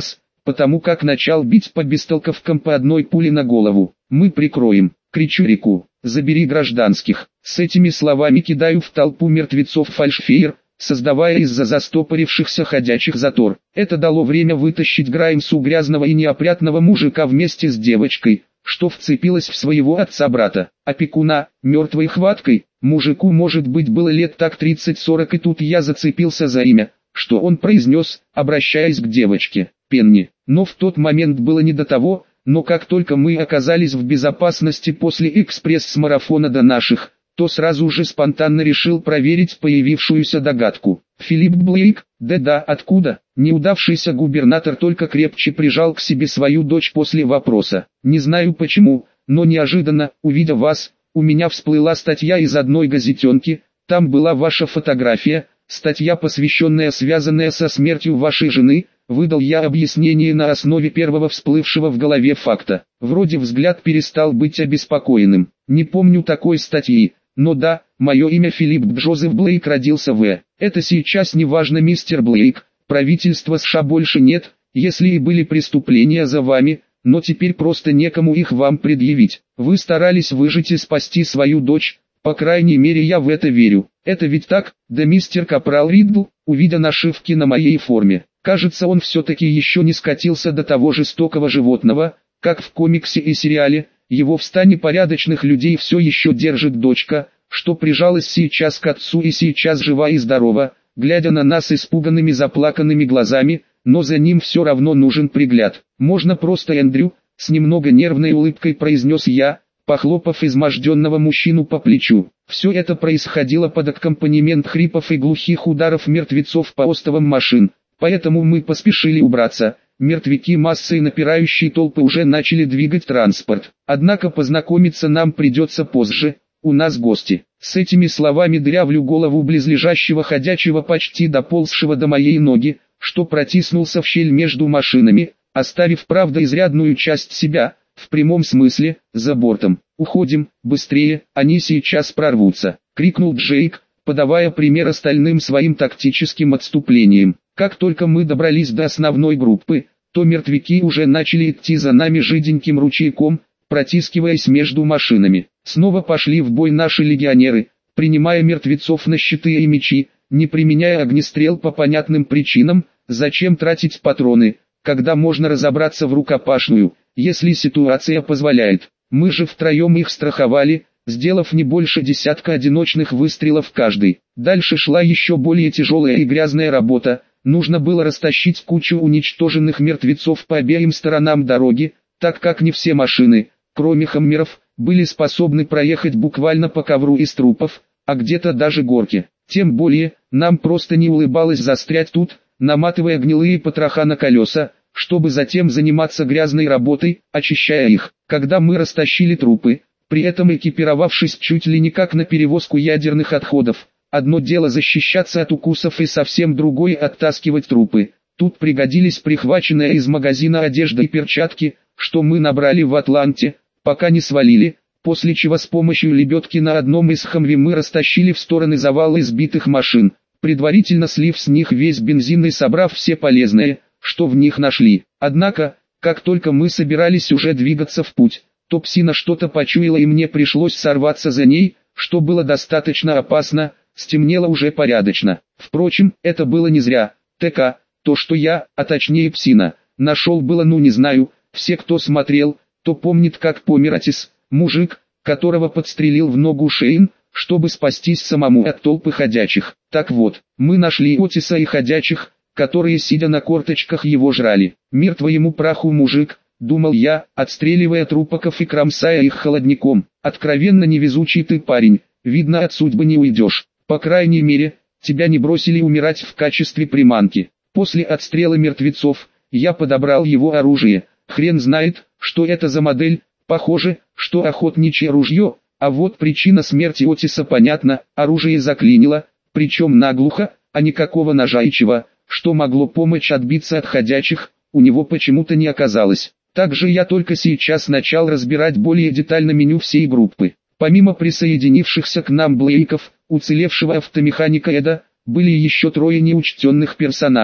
потому как начал бить по бестолковкам по одной пуле на голову. «Мы прикроем!» — кричу Рику. «Забери гражданских!» С этими словами кидаю в толпу мертвецов фальшфейер, создавая из-за застопорившихся ходячих затор. Это дало время вытащить Граймсу, грязного и неопрятного мужика, вместе с девочкой, что вцепилась в своего отца-брата, опекуна, мертвой хваткой. Мужику, может быть, было лет так 30-40, и тут я зацепился за имя, что он произнес, обращаясь к девочке: «Пенни». Но в тот момент было не до того, но как только мы оказались в безопасности после экспресс-марафона до наших, то сразу же спонтанно решил проверить появившуюся догадку. «Филипп Блейк? Да-да, откуда?» Неудавшийся губернатор только крепче прижал к себе свою дочь после вопроса. «Не знаю почему, но неожиданно, увидя вас, у меня всплыла статья из одной газетенки, там была ваша фотография, статья, посвященная, связанная со смертью вашей жены». Выдал я объяснение на основе первого всплывшего в голове факта. Вроде взгляд перестал быть обеспокоенным. Не помню такой статьи. Но да, мое имя Филипп Джозеф Блейк, родился в... Это сейчас не важно, мистер Блейк, правительства США больше нет, если и были преступления за вами, но теперь просто некому их вам предъявить. Вы старались выжить и спасти свою дочь, по крайней мере я в это верю. Это ведь так, да, мистер Капрал Ридл, увидя нашивки на моей форме. Кажется, он все-таки еще не скатился до того жестокого животного, как в комиксе и сериале. Его в стане порядочных людей все еще держит дочка, что прижалась сейчас к отцу и сейчас жива и здорова, глядя на нас испуганными заплаканными глазами, но за ним все равно нужен пригляд. «Можно просто Эндрю?» — с немного нервной улыбкой произнес я, похлопав изможденного мужчину по плечу. Все это происходило под аккомпанемент хрипов и глухих ударов мертвецов по остовам машин, поэтому мы поспешили убраться. Мертвяки массой напирающей толпы уже начали двигать транспорт. Однако познакомиться нам придется позже, у нас гости. С этими словами дырявлю голову близлежащего ходячего, почти доползшего до моей ноги, что протиснулся в щель между машинами, оставив, правда, изрядную часть себя, в прямом смысле, за бортом. «Уходим, быстрее, они сейчас прорвутся!» — крикнул Джейк, подавая пример остальным своим тактическим отступлением. Как только мы добрались до основной группы, то мертвяки уже начали идти за нами жиденьким ручейком, протискиваясь между машинами. Снова пошли в бой наши легионеры, принимая мертвецов на щиты и мечи, не применяя огнестрел по понятным причинам. Зачем тратить патроны, когда можно разобраться в рукопашную, если ситуация позволяет. Мы же втроем их страховали, сделав не больше десятка одиночных выстрелов каждый. Дальше шла еще более тяжелая и грязная работа. Нужно было растащить кучу уничтоженных мертвецов по обеим сторонам дороги, так как не все машины, кроме хаммеров, были способны проехать буквально по ковру из трупов, а где-то даже горки. Тем более, нам просто не улыбалось застрять тут, наматывая гнилые потроха на колеса, чтобы затем заниматься грязной работой, очищая их. Когда мы растащили трупы, при этом экипировавшись чуть ли не как на перевозку ядерных отходов, одно дело защищаться от укусов и совсем другое оттаскивать трупы. Тут пригодились прихваченная из магазина одежда и перчатки, что мы набрали в Атланте, пока не свалили, после чего с помощью лебедки на одном из Хамви мы растащили в стороны завалы избитых машин, предварительно слив с них весь бензин и собрав все полезное, что в них нашли. Однако, как только мы собирались уже двигаться в путь, то псина что-то почуяла и мне пришлось сорваться за ней, что было достаточно опасно. Стемнело уже порядочно. Впрочем, это было не зря. ТК, то что я, а точнее псина, нашел было, ну не знаю, все кто смотрел, то помнит, как помер Отис, мужик, которого подстрелил в ногу Шейн, чтобы спастись самому от толпы ходячих. Так вот, мы нашли Отиса и ходячих, которые сидя на корточках его жрали. Мир твоему праху, мужик, думал я, отстреливая трупаков и кромсая их холодником. Откровенно невезучий ты парень, видно от судьбы не уйдешь. По крайней мере, тебя не бросили умирать в качестве приманки. После отстрела мертвецов, я подобрал его оружие. Хрен знает, что это за модель, похоже, что охотничье ружье, а вот причина смерти Отиса понятна, оружие заклинило, причем наглухо, а никакого ножа и чего, что могло помочь отбиться от ходячих, у него почему-то не оказалось. Также я только сейчас начал разбирать более детально меню всей группы. Помимо присоединившихся к нам Блейков, уцелевшего автомеханика Эда, были еще трое неучтенных персонажей.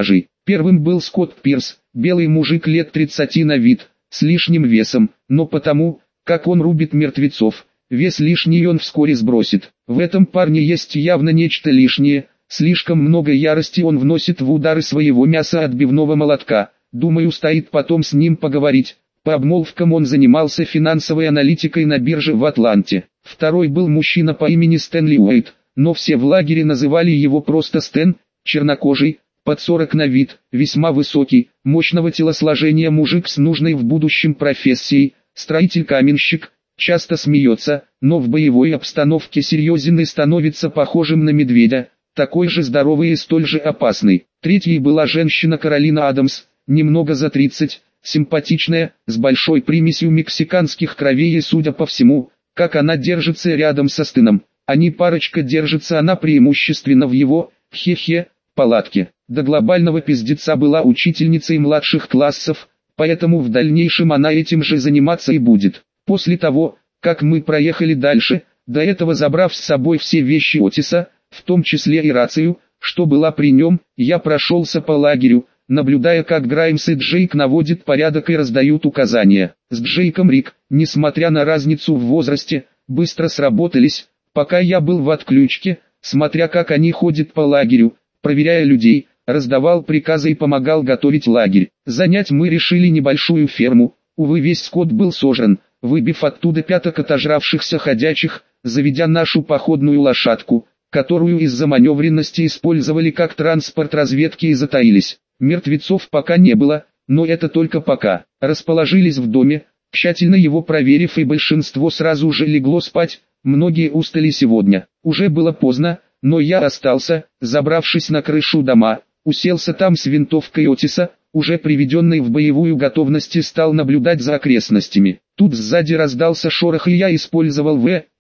Первым был Скотт Пирс, белый мужик лет 30 на вид, с лишним весом, но потому, как он рубит мертвецов, вес лишний он вскоре сбросит. В этом парне есть явно нечто лишнее, слишком много ярости он вносит в удары своего мяса отбивного молотка. Думаю, стоит потом с ним поговорить. По обмолвкам он занимался финансовой аналитикой на бирже в Атланте. Второй был мужчина по имени Стэнли Уэйт, но все в лагере называли его просто Стэн, чернокожий, под 40 на вид, весьма высокий, мощного телосложения мужик с нужной в будущем профессией, строитель-каменщик, часто смеется, но в боевой обстановке серьезен и становится похожим на медведя, такой же здоровый и столь же опасный. Третьей была женщина Каролина Адамс, немного за 30, симпатичная, с большой примесью мексиканских кровей и, судя по всему, как она держится рядом со Стэном. Они парочка, держится она преимущественно в его, палатке. До глобального пиздеца была учительницей младших классов, поэтому в дальнейшем она этим же заниматься и будет. После того, как мы проехали дальше, до этого забрав с собой все вещи Отиса, в том числе и рацию, что была при нем, я прошелся по лагерю, наблюдая, как Граймс и Джейк наводят порядок и раздают указания. С Джейком Рик, несмотря на разницу в возрасте, быстро сработались, пока я был в отключке, смотря как они ходят по лагерю, проверяя людей, раздавал приказы и помогал готовить лагерь. Занять мы решили небольшую ферму, увы, весь скот был сожран, выбив оттуда пяток отожравшихся ходячих, заведя нашу походную лошадку, которую из-за маневренности использовали как транспорт разведки и затаились. Мертвецов пока не было, но это только пока. Расположились в доме, тщательно его проверив, и большинство сразу же легло спать, многие устали сегодня. Уже было поздно, но я остался, забравшись на крышу дома, уселся там с винтовкой Отиса, уже приведенной в боевую готовность, и стал наблюдать за окрестностями. Тут сзади раздался шорох, и я использовал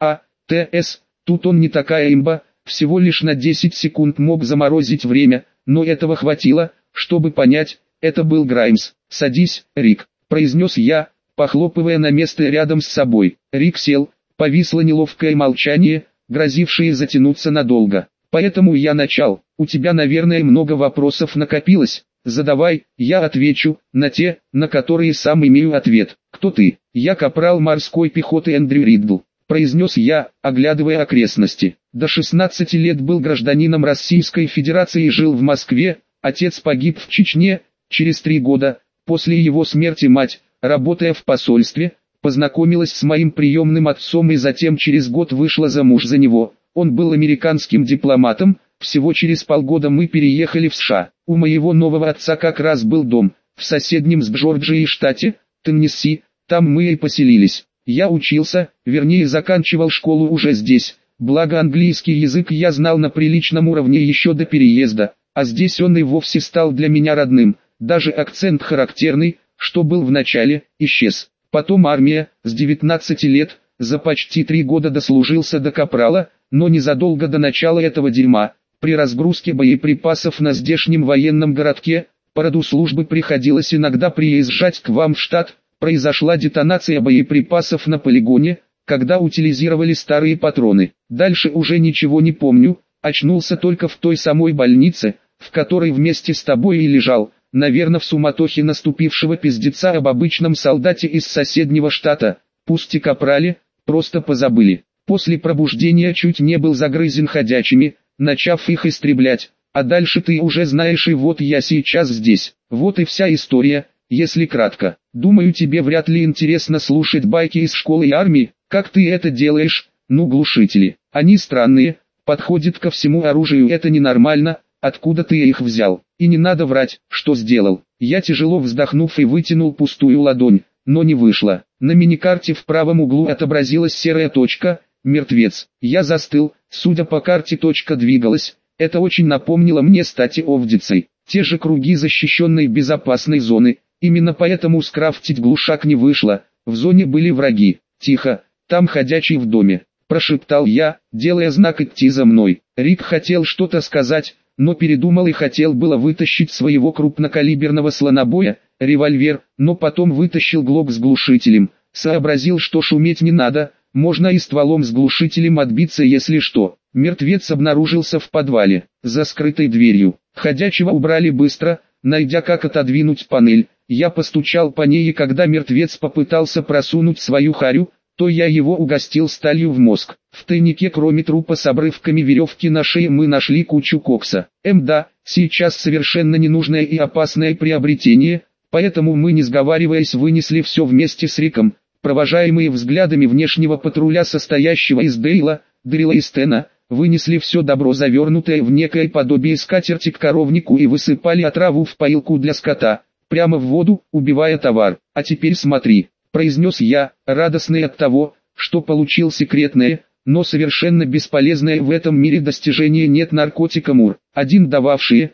ВАТС. Тут он не такая имба, всего лишь на 10 секунд мог заморозить время, но этого хватило, чтобы понять, это был Граймс. «Садись, Рик», — произнес я, похлопывая на место рядом с собой. Рик сел, повисло неловкое молчание, грозившее затянуться надолго. «Поэтому я начал. У тебя, наверное, много вопросов накопилось. Задавай, я отвечу, на те, на которые сам имею ответ. Кто ты?» «Я капрал морской пехоты Эндрю Риддл», — произнес я, оглядывая окрестности. До 16 лет был гражданином Российской Федерации и жил в Москве. Отец погиб в Чечне. Через 3 года, после его смерти, мать, работая в посольстве, познакомилась с моим приемным отцом и затем через год вышла замуж за него. Он был американским дипломатом. Всего через полгода мы переехали в США. У моего нового отца как раз был дом в соседнем с Джорджией штате, Теннесси. Там мы и поселились. Я учился, вернее заканчивал школу уже здесь. Благо английский язык я знал на приличном уровне еще до переезда, а здесь он и вовсе стал для меня родным. Даже акцент характерный, что был в начале, исчез. Потом армия, с 19 лет, за почти 3 года дослужился до капрала, но незадолго до начала этого дерьма, при разгрузке боеприпасов на здешнем военном городке, по роду службы приходилось иногда приезжать к вам в штат, произошла детонация боеприпасов на полигоне, когда утилизировали старые патроны. Дальше уже ничего не помню, очнулся только в той самой больнице, в которой вместе с тобой и лежал, наверное в суматохе наступившего пиздеца об обычном солдате из соседнего штата, пусть и капрале, просто позабыли. После пробуждения чуть не был загрызен ходячими, начав их истреблять, а дальше ты уже знаешь, и вот я сейчас здесь. Вот и вся история, если кратко. Думаю, тебе вряд ли интересно слушать байки из школы и армии, как ты это делаешь. Ну, глушители, они странные, подходят ко всему оружию, это ненормально. Откуда ты их взял? И не надо врать, что сделал. Я, тяжело вздохнув, и вытянул пустую ладонь, но не вышло. На миникарте в правом углу отобразилась серая точка, мертвец. Я застыл, судя по карте точка двигалась, это очень напомнило мне стать овдицей. Те же круги защищенной безопасной зоны, именно поэтому скрафтить глушак не вышло, в зоне были враги. Тихо, там ходячий в доме, прошептал я, делая знак идти за мной. Рик хотел что-то сказать, но передумал и хотел было вытащить своего крупнокалиберного слонобоя, револьвер, но потом вытащил глок с глушителем, сообразил, что шуметь не надо, можно и стволом с глушителем отбиться, если что. Мертвец обнаружился в подвале, за скрытой дверью. Ходячего убрали быстро, Найдя как отодвинуть панель, я постучал по ней, и когда мертвец попытался просунуть свою харю, то я его угостил сталью в мозг. В тайнике, кроме трупа с обрывками веревки на шее, мы нашли кучу кокса. Да, сейчас совершенно ненужное и опасное приобретение, поэтому мы, не сговариваясь, вынесли все вместе с Риком, провожаемые взглядами внешнего патруля, состоящего из Дейла, Дрила и Стена, вынесли все добро, завернутое в некое подобие скатерти, к коровнику и высыпали отраву в поилку для скота, прямо в воду, убивая товар. «А теперь смотри», — произнес я, радостный от того, что получил секретное, но совершенно бесполезное в этом мире достижение. Нет наркотика МУР, один дававшие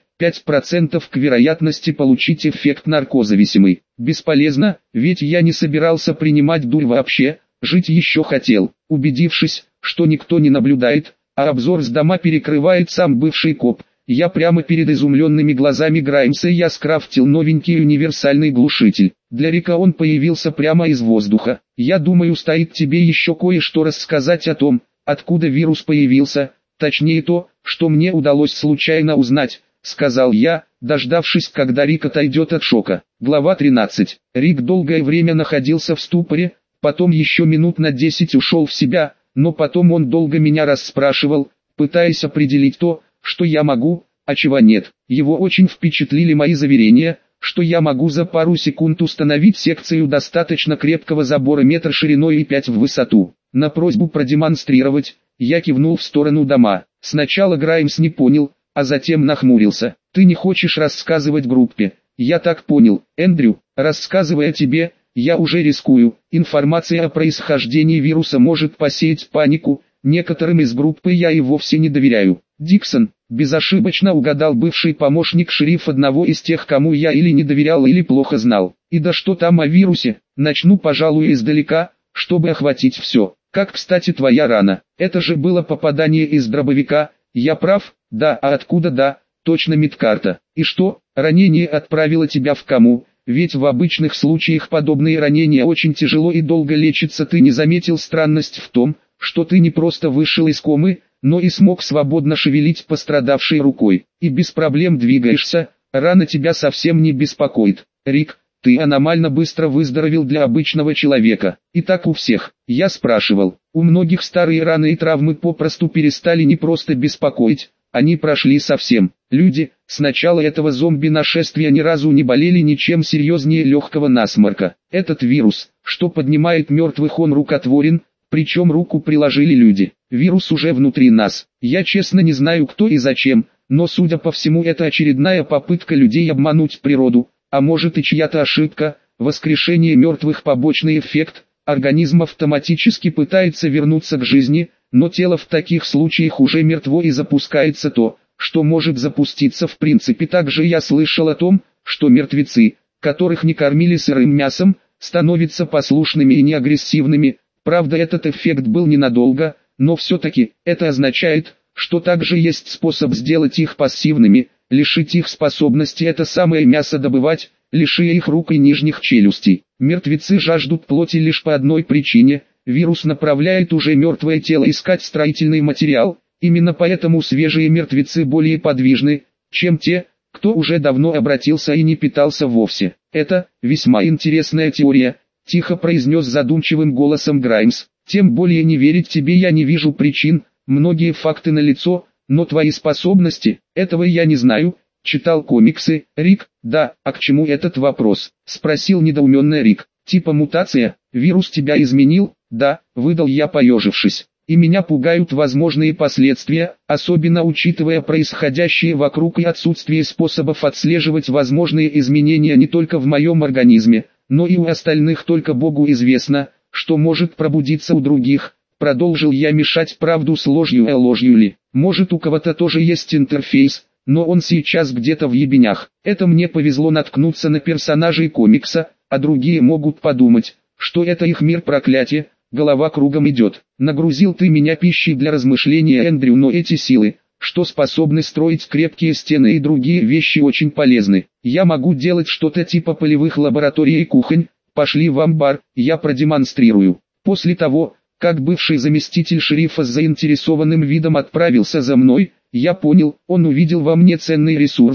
5% к вероятности получить эффект наркозависимый. Бесполезно, ведь я не собирался принимать дурь вообще, жить еще хотел. Убедившись, что никто не наблюдает, а обзор с дома перекрывает сам бывший коп, я прямо перед изумленными глазами Граймса я скрафтил новенький универсальный глушитель. Для Рика он появился прямо из воздуха. «Я думаю, стоит тебе еще кое-что рассказать о том, откуда вирус появился, точнее то, что мне удалось случайно узнать», — сказал я, дождавшись, когда Рик отойдет от шока. Глава 13. Рик долгое время находился в ступоре, потом еще минут на 10 ушел в себя, но потом он долго меня расспрашивал, пытаясь определить то, что я могу, а чего нет. Его очень впечатлили мои заверения, что я могу за пару секунд установить секцию достаточно крепкого забора метр шириной и 5 в высоту. На просьбу продемонстрировать, я кивнул в сторону дома. Сначала Граймс не понял, а затем нахмурился. «Ты не хочешь рассказывать группе?» «Я так понял, Эндрю, рассказывая тебе, я уже рискую. Информация о происхождении вируса может посеять панику, некоторым из группы я и вовсе не доверяю». «Диксон», безошибочно угадал бывший помощник шерифа, одного из тех, кому я или не доверял, или плохо знал. «И да что там о вирусе, начну, пожалуй, издалека, чтобы охватить все. Как, кстати, твоя рана? Это же было попадание из дробовика, я прав?» «Да, а откуда?» «Да, точно, медкарта. И что, ранение отправило тебя в кому? Ведь в обычных случаях подобные ранения очень тяжело и долго лечатся. Ты не заметил странность в том, что ты не просто вышел из комы, но и смог свободно шевелить пострадавшей рукой, и без проблем двигаешься, рана тебя совсем не беспокоит. Рик, ты аномально быстро выздоровел для обычного человека. И так у всех. Я спрашивал, у многих старые раны и травмы попросту перестали не просто беспокоить, они прошли совсем. Люди, с начала этого зомби-нашествия ни разу не болели ничем серьезнее легкого насморка. Этот вирус, что поднимает мертвых, он рукотворен, причем руку приложили люди. Вирус уже внутри нас. Я честно не знаю, кто и зачем, но судя по всему, это очередная попытка людей обмануть природу, а может и чья-то ошибка. Воскрешение мертвых — побочный эффект, организм автоматически пытается вернуться к жизни, но тело в таких случаях уже мертво и запускается то, что может запуститься в принципе. Также я слышал о том, что мертвецы, которых не кормили сырым мясом, становятся послушными и неагрессивными. Правда, этот эффект был ненадолго, но все-таки это означает, что также есть способ сделать их пассивными, лишить их способности это самое мясо добывать, лишая их рук и нижних челюстей. Мертвецы жаждут плоти лишь по одной причине: вирус направляет уже мертвое тело искать строительный материал. Именно поэтому свежие мертвецы более подвижны, чем те, кто уже давно обратился и не питался вовсе. Это весьма интересная теория, тихо произнес задумчивым голосом Граймс. Тем более не верить тебе я не вижу причин, многие факты налицо, но твои способности, этого я не знаю. Читал комиксы, Рик? Да, а к чему этот вопрос? Спросил недоуменный Рик. Типа мутация, вирус тебя изменил? Да, выдал я, поежившись. И меня пугают возможные последствия, особенно учитывая происходящее вокруг и отсутствие способов отслеживать возможные изменения не только в моем организме, но и у остальных. Только Богу известно, что может пробудиться у других. Продолжил я мешать правду с ложью, а ложью ли? Может, у кого-то тоже есть интерфейс, но он сейчас где-то в ебенях. Это мне повезло наткнуться на персонажей комикса, а другие могут подумать, что это их мир проклятия. Голова кругом идет. Нагрузил ты меня пищей для размышления, Эндрю, но эти силы, что способны строить крепкие стены и другие вещи, очень полезны. Я могу делать что-то типа полевых лабораторий и кухонь. Пошли в амбар, я продемонстрирую. После того, как бывший заместитель шерифа с заинтересованным видом отправился за мной, я понял, он увидел во мне ценный ресурс,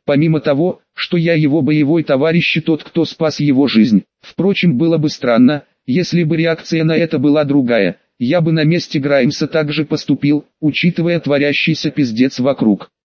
помимо того, что я его боевой товарищ и тот, кто спас его жизнь. Впрочем, было бы странно, если бы реакция на это была другая. Я бы на месте Граймса так же поступил, учитывая творящийся пиздец вокруг.